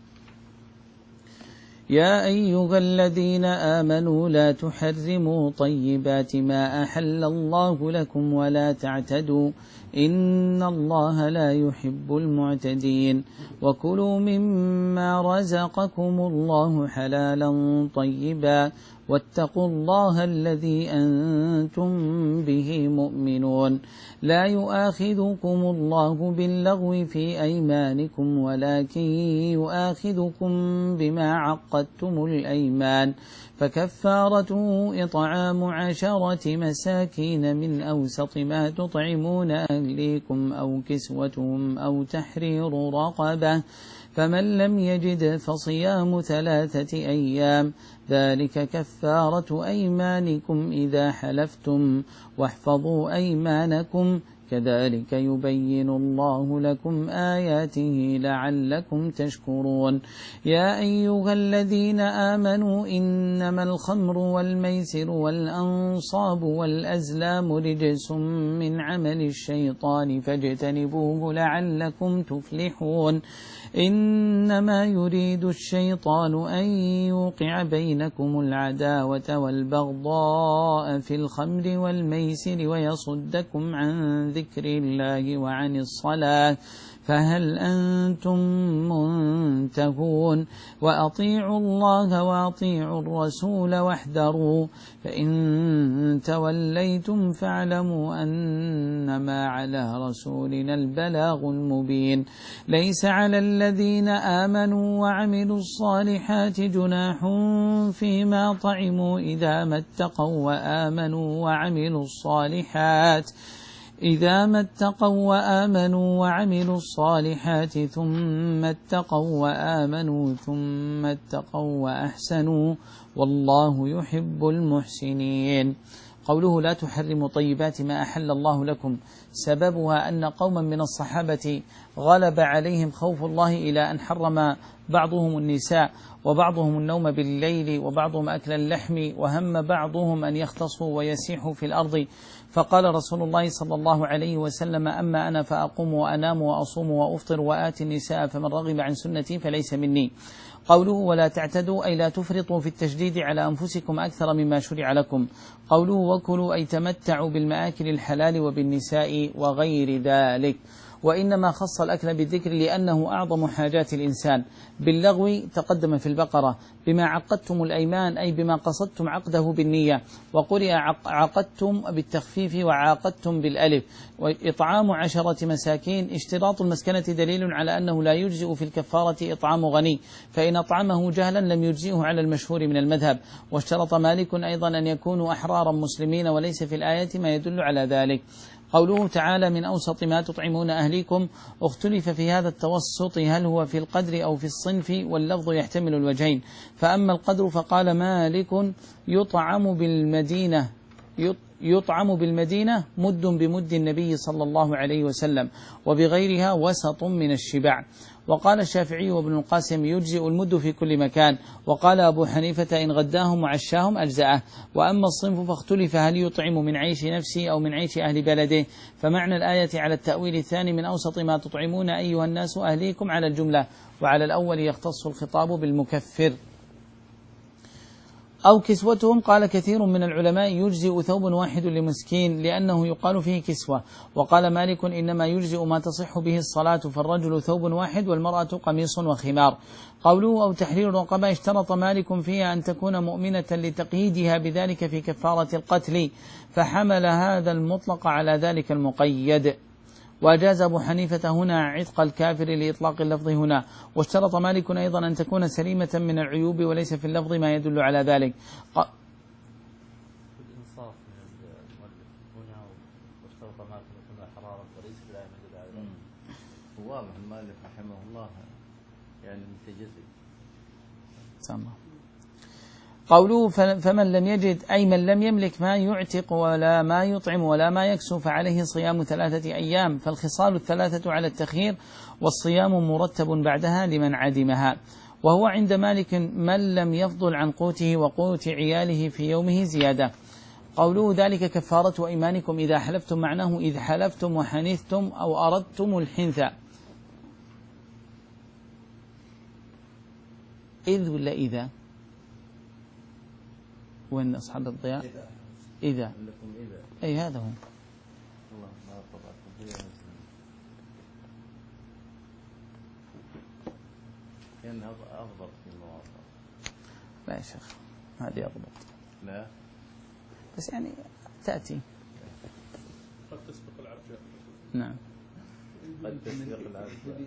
يا أيها الذين آمنوا لا تحرموا طيبات ما أحل الله لكم ولا تعتدوا إن الله لا يحب المعتدين وكلوا مما رزقكم الله حلالا طيبا واتقوا الله الذي أنتم به مؤمنون لا يؤاخذكم الله باللغو في أيمانكم ولكن يؤاخذكم بما عقدتم الأيمان فكفارته إطعام عشرة مساكين من أوسط ما تطعمون أهليكم أو كسوتهم أو تحرير رقبة فمن لم يجد فصيام ثلاثة أيام ذلك كفارة أيمانكم إذا حلفتم واحفظوا أيمانكم كذلك يبين الله لكم آياته لعلكم تشكرون يا أيها الذين آمنوا إنما الخمر والميسر والأنصاب والأزلام رجس من عمل الشيطان فاجتنبوه لعلكم تفلحون إنما يريد الشيطان أن يوقع بينكم العداوة والبغضاء في الخمر والميسر ويصدكم عن ذكر الله وعن الصلاة فهل أنتم منتهون وأطيعوا الله وأطيعوا الرسول واحذروا فإن توليتم فاعلموا أنما على رسولنا البلاغ المبين ليس على الذين آمنوا وعملوا الصالحات جناح فيما طعموا إذا ما اتقوا وآمنوا وعملوا الصالحات إذا ما اتقوا وآمنوا وعملوا الصالحات ثم اتقوا وآمنوا ثم اتقوا وأحسنوا والله يحب المحسنين. قوله لا تحرموا طيبات ما أحل الله لكم سببها أن قوما من الصحابة غلب عليهم خوف الله إلى أن حرم بعضهم النساء وبعضهم النوم بالليل وبعضهم أكل اللحم وهم بعضهم أن يختصوا ويسيحوا في الأرض فقال رسول الله صلى الله عليه وسلم أما أنا فأقوم وأنام وأصوم وأفطر وآتي النساء فمن رغب عن سنتي فليس مني. قوله ولا تعتدوا أي لا تفرطوا في التشديد على أنفسكم أكثر مما شرع لكم. قوله وكلوا أي تمتعوا بالمآكل الحلال وبالنساء وغير ذلك وإنما خص الأكل بالذكر لأنه أعظم حاجات الإنسان. باللغو تقدم في البقرة بما عقدتم الأيمان أي بما قصدتم عقده بالنية وقرئ عقدتم بالتخفيف وعاقدتم بالألف. وإطعام عشرة مساكين اشتراط المسكنة دليل على أنه لا يجزئ في الكفارة إطعام غني فإن أطعمه جهلا لم يجزئه على المشهور من المذهب. واشترط مالك أيضا أن يكونوا أحرارا مسلمين وليس في الآية ما يدل على ذلك. قوله تعالى من أوسط ما تطعمون أهليكم اختلف في هذا التوسط هل هو في القدر أو في الصنف واللفظ يحتمل الوجهين فأما القدر فقال مالك يطعم بالمدينة يطعم بالمدينة مد بمد النبي صلى الله عليه وسلم وبغيرها وسط من الشبع. وقال الشافعي وابن القاسم يجزئ المد في كل مكان وقال أبو حنيفة إن غداهم وعشاهم أجزأه. وأما الصنف فاختلف هل يطعم من عيش نفسه أو من عيش أهل بلده فمعنى الآية على التأويل الثاني من أوسط ما تطعمون أيها الناس أهليكم على الجملة وعلى الأول يختص الخطاب بالمكفر. أو كسوتهم قال كثير من العلماء يجزئ ثوب واحد لمسكين لأنه يقال فيه كسوة. وقال مالك إنما يجزئ ما تصح به الصلاة فالرجل ثوب واحد والمرأة قميص وخمار. قوله أو تحرير رقبة اشترط مالك فيها أن تكون مؤمنة لتقييدها بذلك في كفارة القتل فحمل هذا المطلق على ذلك المقيد. وأجاز أبو حنيفة هنا عتق الكافر لإطلاق اللفظ هنا. واشترط مالك أيضا أن تكون سليمة من العيوب وليس في اللفظ ما يدل على ذلك. ق... الإنصاف من المؤلف هنا واشترط مالك أن تكون حرارة وليس في الآية ما يدل على ذلك. واضح المؤلف رحمه الله يعني متجزئ. سامع. قوله فمن لم يجد أي من لم يملك ما يعتق ولا ما يطعم ولا ما يكسو فعليه صيام ثلاثة أيام فالخصال الثلاثة على التخيير والصيام مرتب بعدها لمن عدمها. وهو عند مالك من لم يفضل عن قوته وقوت عياله في يومه زيادة. قوله ذلك كفارة أيمانكم إذا حلفتم معناه إذ حلفتم وحنثتم أو أردتم الحنث. إذ ولا إذا؟ وين أصحاب الضياء؟ إذا. أي هذا هو. أفضل في المواضع. لا يا شيخ هذه أضبط. لا بس يعني تأتي. قد تسبق العرجاء. نعم. قد تسبق العرجاء.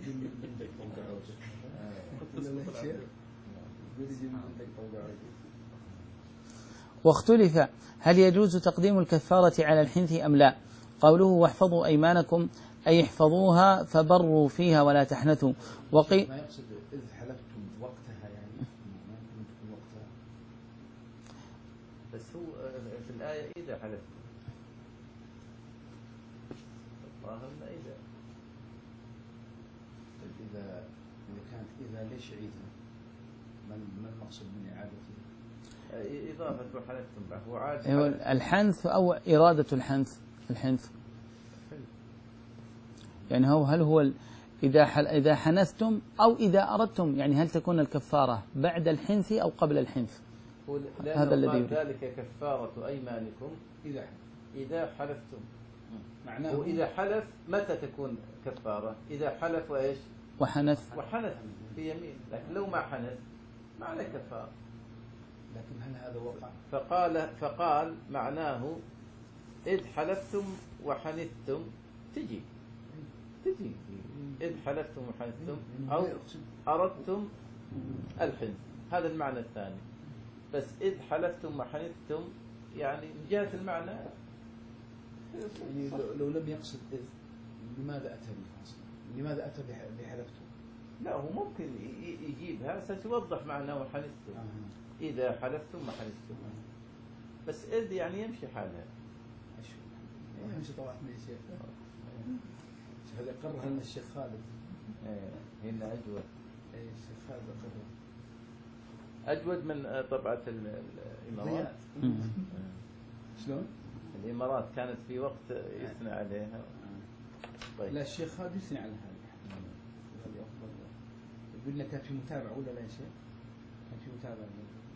واختلف هل يجوز تقديم الكفارة على الحنث أم لا. قوله واحفظوا أيمانكم أي احفظوها فبروا فيها ولا تحنثوا. وقي ما يقصد إذ حلفتم وقتها يعني ما يمكن تكون وقتها. بس هو في الآية إذا حلفتم الظاهر إذا إذا إذا كانت إذا ليش عيدها ما ما المقصود من إعادته؟ إضافة وحلفتم هو عاد الحنث أو إرادة الحنث. الحنث يعني هو هل هو إذا حل إذا حنثتم أو إذا أردتم يعني هل تكون الكفارة بعد الحنث أو قبل الحنث؟ هذا الذي يريد. ذلك كفارة أيمانكم إذا إذا حلفتم معناه. وإذا حلف متى تكون كفارة؟ إذا حلف وإيش؟ وحنث. وحنث بيمين، لكن لو ما حنث ما عليه كفارة. لكن هل هذا وقع؟ فقال فقال معناه إذ حلفتم وحنثتم تجي تجي إذ حلفتم وحنثتم أو أردتم الحنث، هذا المعنى الثاني. بس إذ حلفتم وحنثتم يعني من جهة المعنى يعني لو لم يقصد إذ لماذا أتى بالفاصل؟ لماذا أتى بحلفتم؟ لا هو ممكن يجيبها ستوضح معناه وحنثتم. آه. إذا حلفتم وحنثتم آه. بس إذ يعني يمشي حالها. يمشي طبعا من الشيخ. هذا قرر لنا الشيخ خالد. إيه هنا أجود. إيه الشيخ خالد قرر. أجود من طبعة الإمارات. شلون؟ الإمارات كانت في وقت يثنى عليها. طيب. لا الشيخ خالد يثني على هذا. يقول لك كان في متابعة ولا لا يا شيخ؟ كان في متابعة.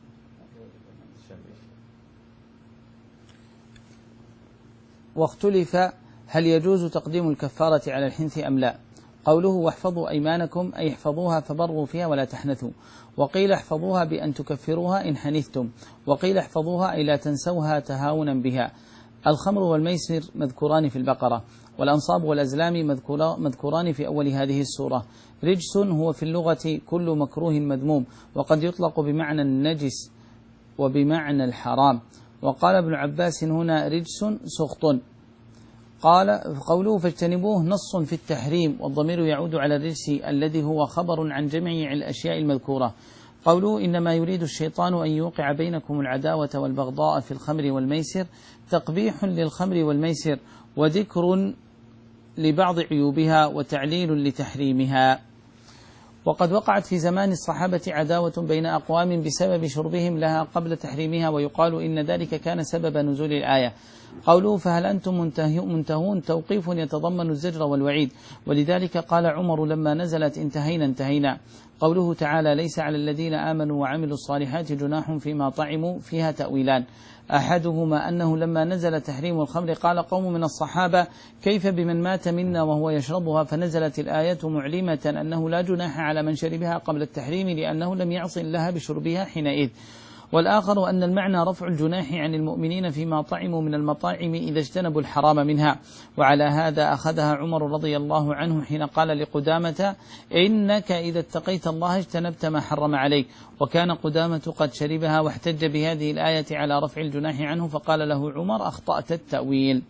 واختلف هل يجوز تقديم الكفارة على الحنث أم لا. قوله واحفظوا أيمانكم أي احفظوها فبروا فيها ولا تحنثوا. وقيل احفظوها بأن تكفروها إن حنثتم. وقيل احفظوها أي لا تنسوها تهاونا بها. الخمر والميسر مذكوران في البقرة، والأنصاب والأزلام مذكوران في أول هذه السورة. رجس هو في اللغة كل مكروه مذموم، وقد يطلق بمعنى النجس وبمعنى الحرام. وقال ابن عباس هنا رجس سخط. قال قوله فاجتنبوه نص في التحريم، والضمير يعود على الرجس الذي هو خبر عن جميع الأشياء المذكورة. قوله إنما يريد الشيطان أن يوقع بينكم العداوة والبغضاء في الخمر والميسر، تقبيح للخمر والميسر وذكر لبعض عيوبها وتعليل لتحريمها. وقد وقعت في زمان الصحابة عداوة بين أقوام بسبب شربهم لها قبل تحريمها، ويقال إن ذلك كان سبب نزول الآية. قوله فهل أنتم منتهون توقيف يتضمن الزجر والوعيد، ولذلك قال عمر لما نزلت انتهينا انتهينا. قوله تعالى ليس على الذين آمنوا وعملوا الصالحات جناح فيما طعموا، فيها تأويلان، أحدهما أنه لما نزل تحريم الخمر قال قوم من الصحابة كيف بمن مات منا وهو يشربها، فنزلت الآية معلمة أنه لا جناح على من شربها قبل التحريم لأنه لم يعص الله بشربها حينئذ. والآخر أن المعنى رفع الجناح عن المؤمنين فيما طعموا من المطاعم إذا اجتنبوا الحرام منها. وعلى هذا أخذها عمر رضي الله عنه حين قال لقدامة إنك إذا اتقيت الله اجتنبت ما حرم عليك، وكان قدامة قد شربها واحتج بهذه الآية على رفع الجناح عنه، فقال له عمر أخطأت التأويل.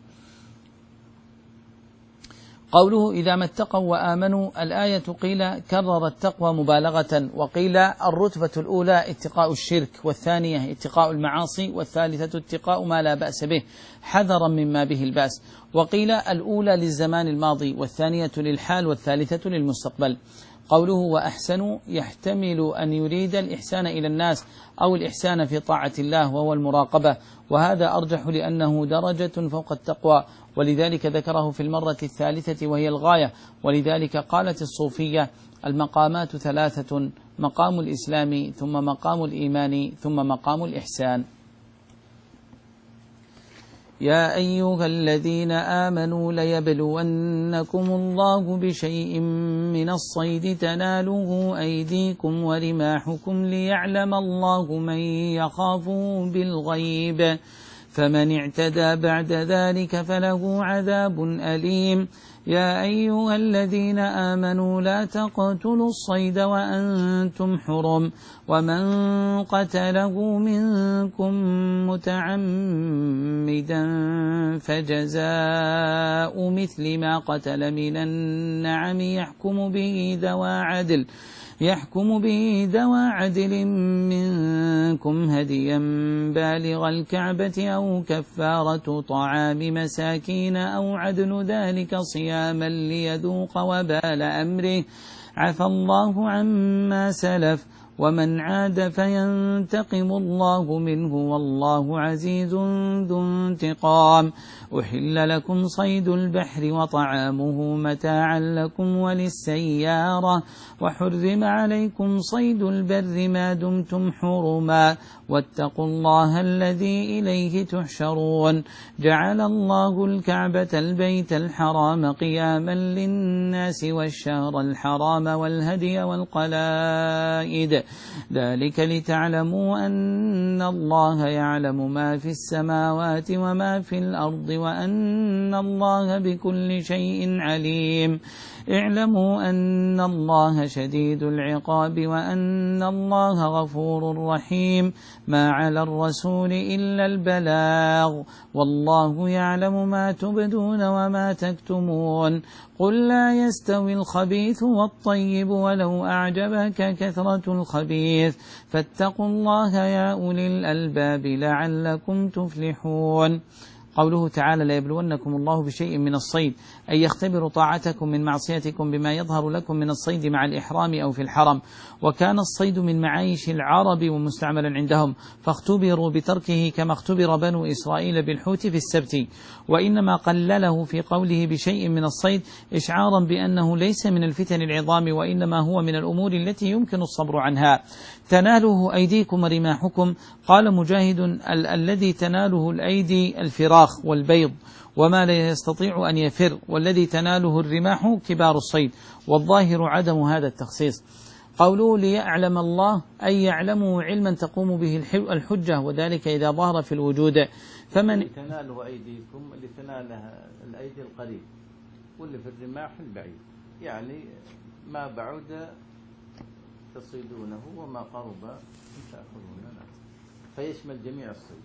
قوله إذا ما اتقوا وآمنوا، الآية قيل كرر التقوى مبالغة، وقيل الرتبة الأولى اتقاء الشرك، والثانية اتقاء المعاصي، والثالثة اتقاء ما لا بأس به حذرا مما به البأس. وقيل الأولى للزمان الماضي، والثانية للحال، والثالثة للمستقبل. قوله وأحسن يحتمل أن يريد الإحسان إلى الناس أو الإحسان في طاعة الله وهو المراقبة، وهذا أرجح لأنه درجة فوق التقوى، ولذلك ذكره في المرة الثالثة وهي الغاية. ولذلك قالت الصوفية المقامات ثلاثة: مقام الإسلام، ثم مقام الإيمان، ثم مقام الإحسان. يا أيها الذين آمنوا ليبلونكم الله بشيء من الصيد تناله أيديكم ورماحكم ليعلم الله من يخافه بالغيب، فمن اعتدى بعد ذلك فله عذاب أليم. يا أيها الذين آمنوا لا تقتلوا الصيد وأنتم حرم، ومن قتله منكم متعمدا فجزاء مثل ما قتل من النعم يحكم به ذوى عدل يحكم به ذوى عدل منكم هديا بالغ الكعبة أو كفارة طعام مساكين أو عدل ذلك صياما ليذوق وبال أمره، عفى الله عما سلف، ومن عاد فينتقم الله منه والله عزيز ذو انتقام. أحل لكم صيد البحر وطعامه متاعا لكم وللسيارة، وحرم عليكم صيد البر ما دمتم حرما، واتقوا الله الذي إليه تحشرون. جعل الله الكعبة البيت الحرام قياما للناس والشهر الحرام والهدي والقلائد، ذلك لتعلموا أن الله يعلم ما في السماوات وما في الأرض وأن الله بكل شيء عليم. اعلموا أن الله شديد العقاب وأن الله غفور رحيم. ما على الرسول إلا البلاغ، والله يعلم ما تبدون وما تكتمون. قل لا يستوي الخبيث والطيب ولو أعجبك كثرة الخبيث، فاتقوا الله يا أولي الألباب لعلكم تفلحون. قوله تعالى ليبلونكم الله بشيء من الصيد، أي يختبر طاعتكم من معصيتكم بما يظهر لكم من الصيد مع الإحرام أو في الحرم. وكان الصيد من معايش العرب ومستعملا عندهم، فاختبروا بتركه كما اختبر بنو إسرائيل بالحوت في السبت، وإنما قلله في قوله بشيء من الصيد إشعارا بأنه ليس من الفتن العظام، وإنما هو من الأمور التي يمكن الصبر عنها. تناله أيديكم ورماحكم، قال مجاهد ال- الذي تناله الأيدي الفراخ والبيض وما لا يستطيع أن يفر، والذي تناله الرماح كبار الصيد، والظاهر عدم هذا التخصيص. قوله ليعلم الله، أي يعلمه علما تقوم به الحجة، وذلك إذا ظهر في الوجود. فمن تناله أيديكم اللي تنالها الأيدي القريب، واللي في الرماح البعيد، يعني ما بعد تصيدونه وما قرب تأخذونه، فيشمل جميع الصيد.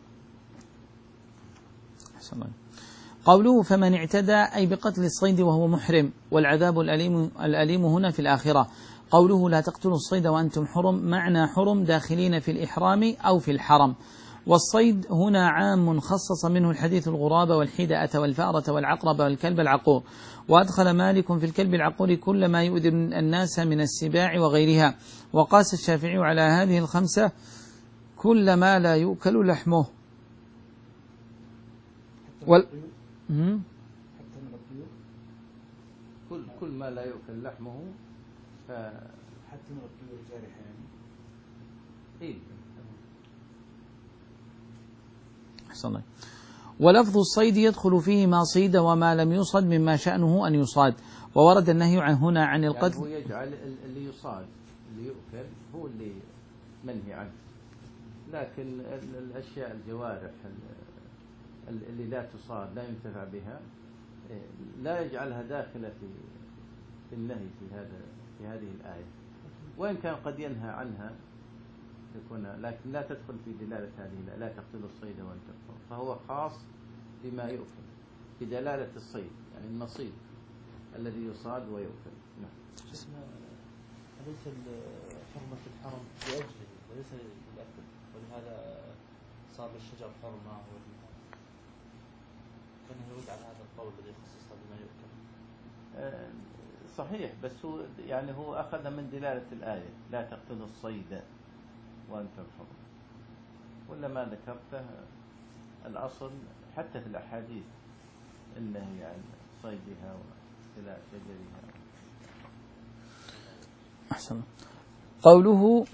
أحسن الله. قوله فمن اعتدى، أي بقتل الصيد وهو محرم، والعذاب الأليم, الأليم هنا في الآخرة. قوله لا تقتلوا الصيد وأنتم حرم، معنى حرم داخلين في الإحرام أو في الحرم. والصيد هنا عام خصص منه الحديث الغراب والحدأة والفأرة والعقرب والكلب العقور، وأدخل مالك في الكلب العقور كل ما يؤذي الناس من السباع وغيرها. وقاس الشافعي على هذه الخمسة كل ما لا يؤكل لحمه. وال... كل كل ما لا يؤكل لحمه، ف... حتى من الطيور الجارحة يعني. إيه. أحسن الله. ولفظ الصيد يدخل فيه ما صيد وما لم يصد مما شأنه أن يصاد، وورد النهي عن هنا عن القتل. يعني هو يجعل اللي يصاد اللي يؤكل هو اللي منهي عنه، لكن الأشياء الجوارح اللي لا تصاد لا ينتفع بها لا يجعلها داخلة في في النهي في هذا في هذه الآية، وإن كان قد ينهى عنها يكون، لكن لا تدخل في دلالة هذه لا تقتلوا الصيد وانتم حرم، فهو خاص بما يؤكل في دلالة الصيد، يعني النصيد الذي يصاد ويؤكل. نعم. أليس حرمة الحرم لأجله وليس للأكل، ولهذا صار الشجر حرمة، كان يرد على هذا القول الذي خصص بما يؤكل. صحيح، بس هو يعني هو أخذ من دلالة الآية لا تقتلوا الصيد وأنتم حرم، ولا ما ذكرته الأصل حتى في الأحاديث النهي عن صيدها واختلاء شجرها. أحسن. قوله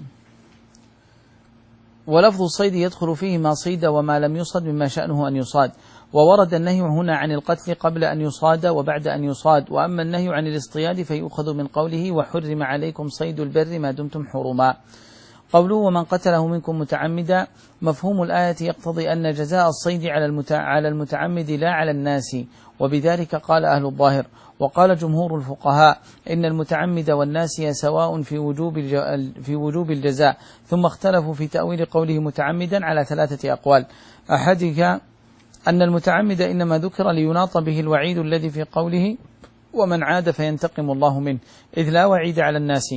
ولفظ الصيد يدخل فيه ما صيد وما لم يصد مما شأنه أن يصاد، وورد النهي هنا عن القتل قبل أن يصاد وبعد أن يصاد، وأما النهي عن الاصطياد فيؤخذ من قوله وحرم عليكم صيد البر ما دمتم حرما. قوله ومن قتله منكم متعمدا، مفهوم الآية يقتضي أن جزاء الصيد على المتعمد لا على الناس، وبذلك قال أهل الظاهر. وقال جمهور الفقهاء إن المتعمد والناس سواء في وجوب في وجوب الجزاء، ثم اختلفوا في تأويل قوله متعمدا على ثلاثة أقوال. أحدها أن المتعمد إنما ذكر ليناط به الوعيد الذي في قوله ومن عاد فينتقم الله منه، إذ لا وعيد على الناس.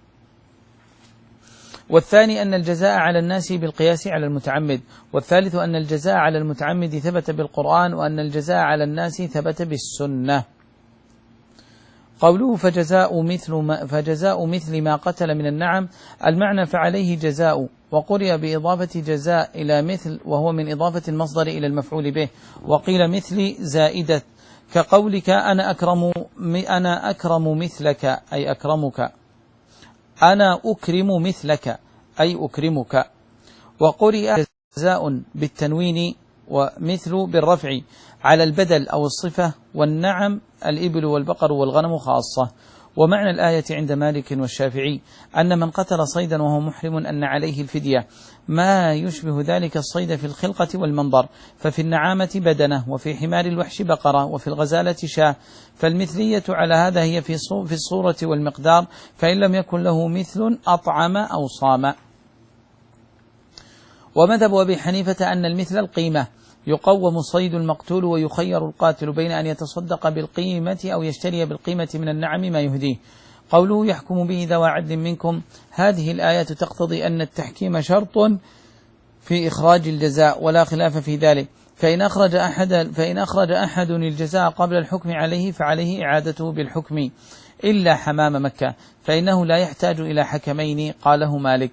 والثاني أن الجزاء على الناس بالقياس على المتعمد. والثالث أن الجزاء على المتعمد ثبت بالقرآن، وأن الجزاء على الناس ثبت بالسنة. قوله فجزاء مثل ما, فجزاء مثل ما قتل من النعم، المعنى فعليه جزاء، وقرئ بإضافة جزاء إلى مثل وهو من إضافة المصدر إلى المفعول به، وقيل مثل زائدة كقولك أنا أكرم أنا أكرم مثلك أي أكرمك، أنا أكرم مثلك أي أكرمك. وقرئ جزاء بالتنوين ومثل بالرفع على البدل أو الصفة، والنعم الإبل والبقر والغنم خاصة. ومعنى الآية عند مالك والشافعي أن من قتل صيدا وهو محرم أن عليه الفدية، ما يشبه ذلك الصيد في الخلقة والمنظر، ففي النعامة بدنة، وفي حمار الوحش بقرة، وفي الغزالة شاة. فالمثلية على هذا هي في الصورة والمقدار، فإن لم يكن له مثل أطعم أو صام. ومذهب أبي حنيفة أن المثل القيمة، يقوم صيد المقتول ويخير القاتل بين أن يتصدق بالقيمة أو يشتري بالقيمة من النعم ما يهديه. قوله يحكم به ذوى عدل منكم، هذه الآية تقتضي أن التحكيم شرط في إخراج الجزاء ولا خلاف في ذلك، فإن أخرج أحد فإن أخرج أحد الجزاء قبل الحكم عليه فعليه إعادته بالحكم، إلا حمام مكة فإنه لا يحتاج إلى حكمين، قاله مالك.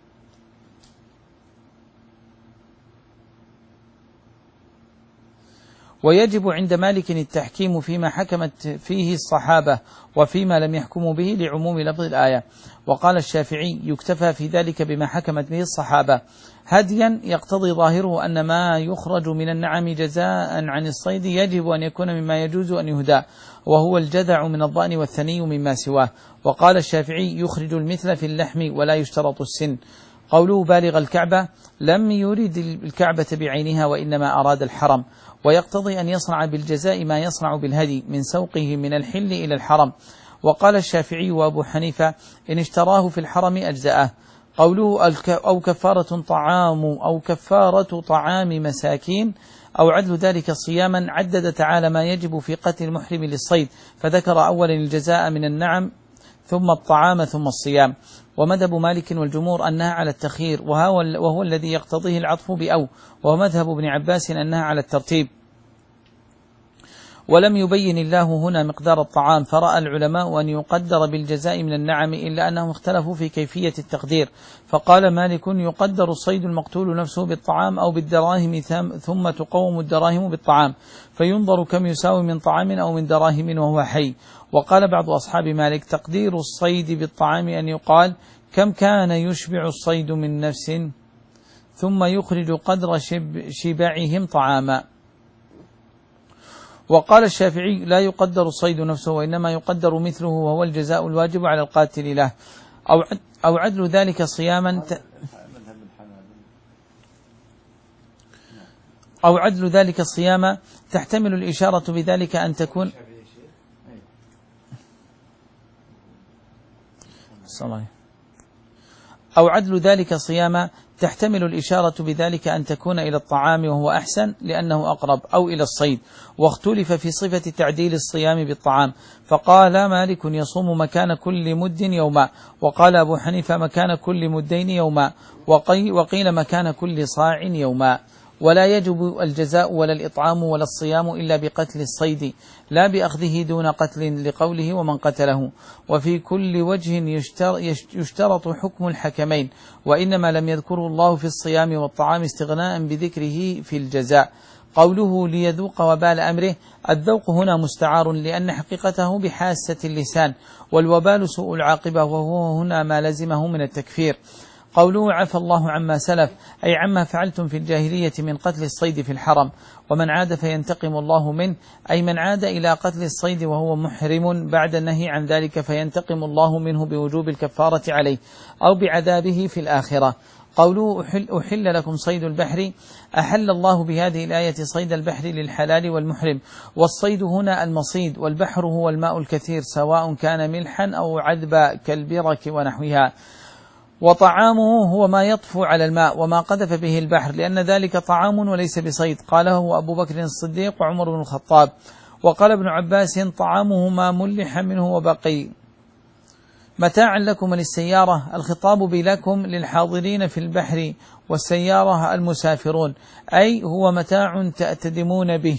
ويجب عند مالك التحكيم فيما حكمت فيه الصحابة وفيما لم يحكموا به لعموم لفظ الآية. وقال الشافعي يكتفى في ذلك بما حكمت به الصحابة، هديا يقتضي ظاهره أن ما يخرج من النعم جزاء عن الصيد يجب أن يكون مما يجوز أن يهدى، وهو الجذع من الضأن والثني مما سواه. وقال الشافعي يخرج المثل في اللحم ولا يشترط السن. قوله بالغ الكعبة لم يرد الكعبة بعينها وإنما أراد الحرم، ويقتضي أن يصنع بالجزاء ما يصنع بالهدي من سوقه من الحل إلى الحرم. وقال الشافعي وأبو حنيفة إن اشتراه في الحرم أجزأه. قوله أو كفارة طعام أو كفارة طعام مساكين أو عدل ذلك صياما، عدد تعالى ما يجب في قتل المحرم للصيد، فذكر أولا الجزاء من النعم ثم الطعام ثم الصيام. ومذهب مالك والجمهور أنها على التخيير، وهو الذي يقتضيه العطف بأو، ومذهب ابن عباس أنها على الترتيب. ولم يبين الله هنا مقدار الطعام، فرأى العلماء أن يقدر بالجزاء من النعم، إلا أنهم اختلفوا في كيفية التقدير، فقال مالك يقدر الصيد المقتول نفسه بالطعام أو بالدراهم ثم تقوم الدراهم بالطعام، فينظر كم يساوي من طعام أو من دراهم وهو حي. وقال بعض أصحاب مالك تقدير الصيد بالطعام أن يقال كم كان يشبع الصيد من نفس ثم يخرج قدر شبعهم طعاما. وقال الشافعي لا يقدر الصيد نفسه وإنما يقدر مثله، وهو الجزاء الواجب على القاتل له، أو أو عدل ذلك صياما ت... أو عدل ذلك صياما تحتمل الإشارة بذلك أن تكون أو عدل ذلك صياما تحتمل الإشارة بذلك أن تكون إلى الطعام وهو أحسن لأنه أقرب، أو إلى الصيد. واختلف في صفة تعديل الصيام بالطعام، فقال مالك يصوم مكان كل مد يوما، وقال أبو حنيفة مكان كل مدين يوما، وقيل مكان كل صاع يوما. ولا يجب الجزاء ولا الإطعام ولا الصيام إلا بقتل الصيد لا بأخذه دون قتل لقوله ومن قتله. وفي كل وجه يشترط حكم الحكمين، وإنما لم يذكره الله في الصيام والطعام استغناء بذكره في الجزاء. قوله ليذوق وبال أمره، الذوق هنا مستعار لأن حقيقته بحاسة اللسان، والوبال سوء العاقبة وهو هنا ما لزمه من التكفير. قوله عفى الله عما سلف، أي عما فعلتم في الجاهلية من قتل الصيد في الحرم، ومن عاد فينتقم الله منه، أي من عاد إلى قتل الصيد وهو محرم بعد النهي عن ذلك فينتقم الله منه بوجوب الكفارة عليه أو بعذابه في الآخرة. قوله أحل, أحل لكم صيد البحر، أحل الله بهذه الآية صيد البحر للحلال والمحرم، والصيد هنا المصيد، والبحر هو الماء الكثير سواء كان ملحا أو عذبا كالبرك ونحوها. وطعامه هو ما يطفو على الماء وما قذف به البحر، لأن ذلك طعام وليس بصيد، قاله أبو بكر الصديق وعمر بن الخطاب. وقال ابن عباس طعامه ما ملح منه وبقي. متاعا لكم للسيارة، الخطاب بلكم للحاضرين في البحر، والسيارة المسافرون، أي هو متاع تأتدمون به.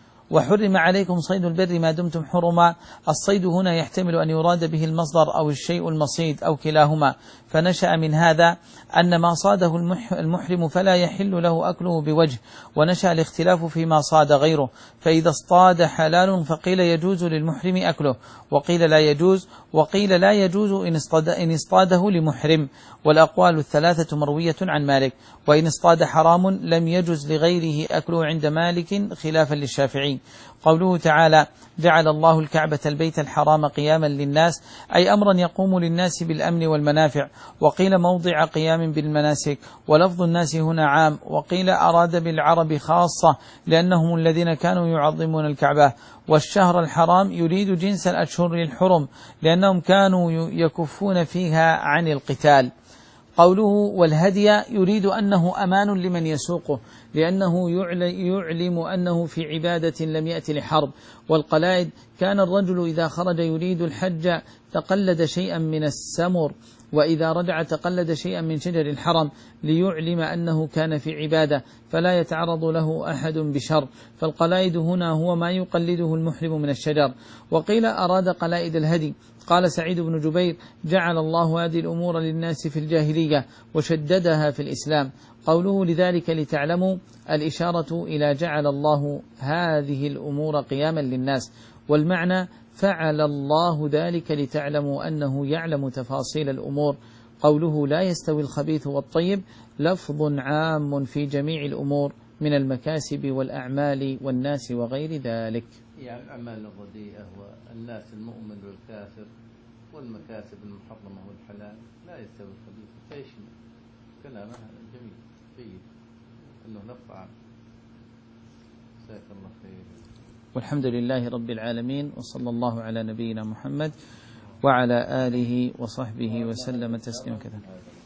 وحرم عليكم صيد البر ما دمتم حرما، الصيد هنا يحتمل أن يراد به المصدر أو الشيء المصيد أو كلاهما، فنشأ من هذا أن ما صاده المحرم فلا يحل له أكله بوجه، ونشأ الاختلاف فيما صاد غيره، فإذا اصطاد حلال فقيل يجوز للمحرم أكله، وقيل لا يجوز، وقيل لا يجوز إن اصطاده لمحرم، والأقوال الثلاثة مروية عن مالك. وإن اصطاد حرام لم يجوز لغيره أكله عند مالك خلافا للشافعي. قوله تعالى جعل الله الكعبة البيت الحرام قياما للناس، أي أمرا يقوم للناس بالأمن والمنافع، وقيل موضع قيام بالمناسك، ولفظ الناس هنا عام، وقيل أراد بالعرب خاصة لأنهم الذين كانوا يعظمون الكعبة. والشهر الحرام يريد جنس الأشهر الحرم لأنهم كانوا يكفون فيها عن القتال. قوله والهدي يريد أنه أمان لمن يسوقه، لأنه يعلم أنه في عبادة لم يأتي لحرب. والقلائد كان الرجل إذا خرج يريد الحج تقلد شيئا من السمر، وإذا رجع تقلد شيئا من شجر الحرم ليعلم أنه كان في عبادة فلا يتعرض له أحد بشر، فالقلائد هنا هو ما يقلده المحرم من الشجر. وقيل أراد قلائد الهدي. قال سعيد بن جبير جعل الله هذه الأمور للناس في الجاهلية وشددها في الإسلام. قوله لذلك لتعلموا، الإشارة إلى جعل الله هذه الأمور قياما للناس، والمعنى فعل الله ذلك لتعلموا أنه يعلم تفاصيل الأمور. قوله لا يستوي الخبيث والطيب لفظ عام في جميع الأمور من المكاسب والأعمال والناس وغير ذلك. يعني الأعمال الرديئة والناس المؤمن والكافر والمكاسب المحرمة والحلال لا يستوي الخبيث. ايش كلامه جميل جيد انه نفع. جزاك الله خير. والحمد لله رب العالمين، وصلى الله على نبينا محمد وعلى آله وصحبه وسلم تسليما كثيرا.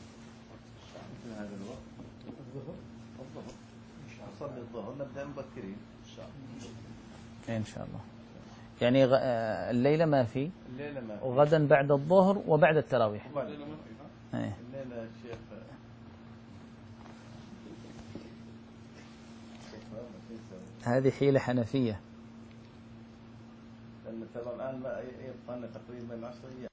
هذا الوقت الظهر الظهر نصلي الظهر نبدأ مبكرين إن شاء الله. يعني الليلة ما في، الليلة ما في، وغدا بعد الظهر وبعد التراويح. الليلة ما في. ايه. الليلة الشيخ هذه حيلة حنفية. لأن ترى الآن ما يبقى لنا تقريبا عشر أيام.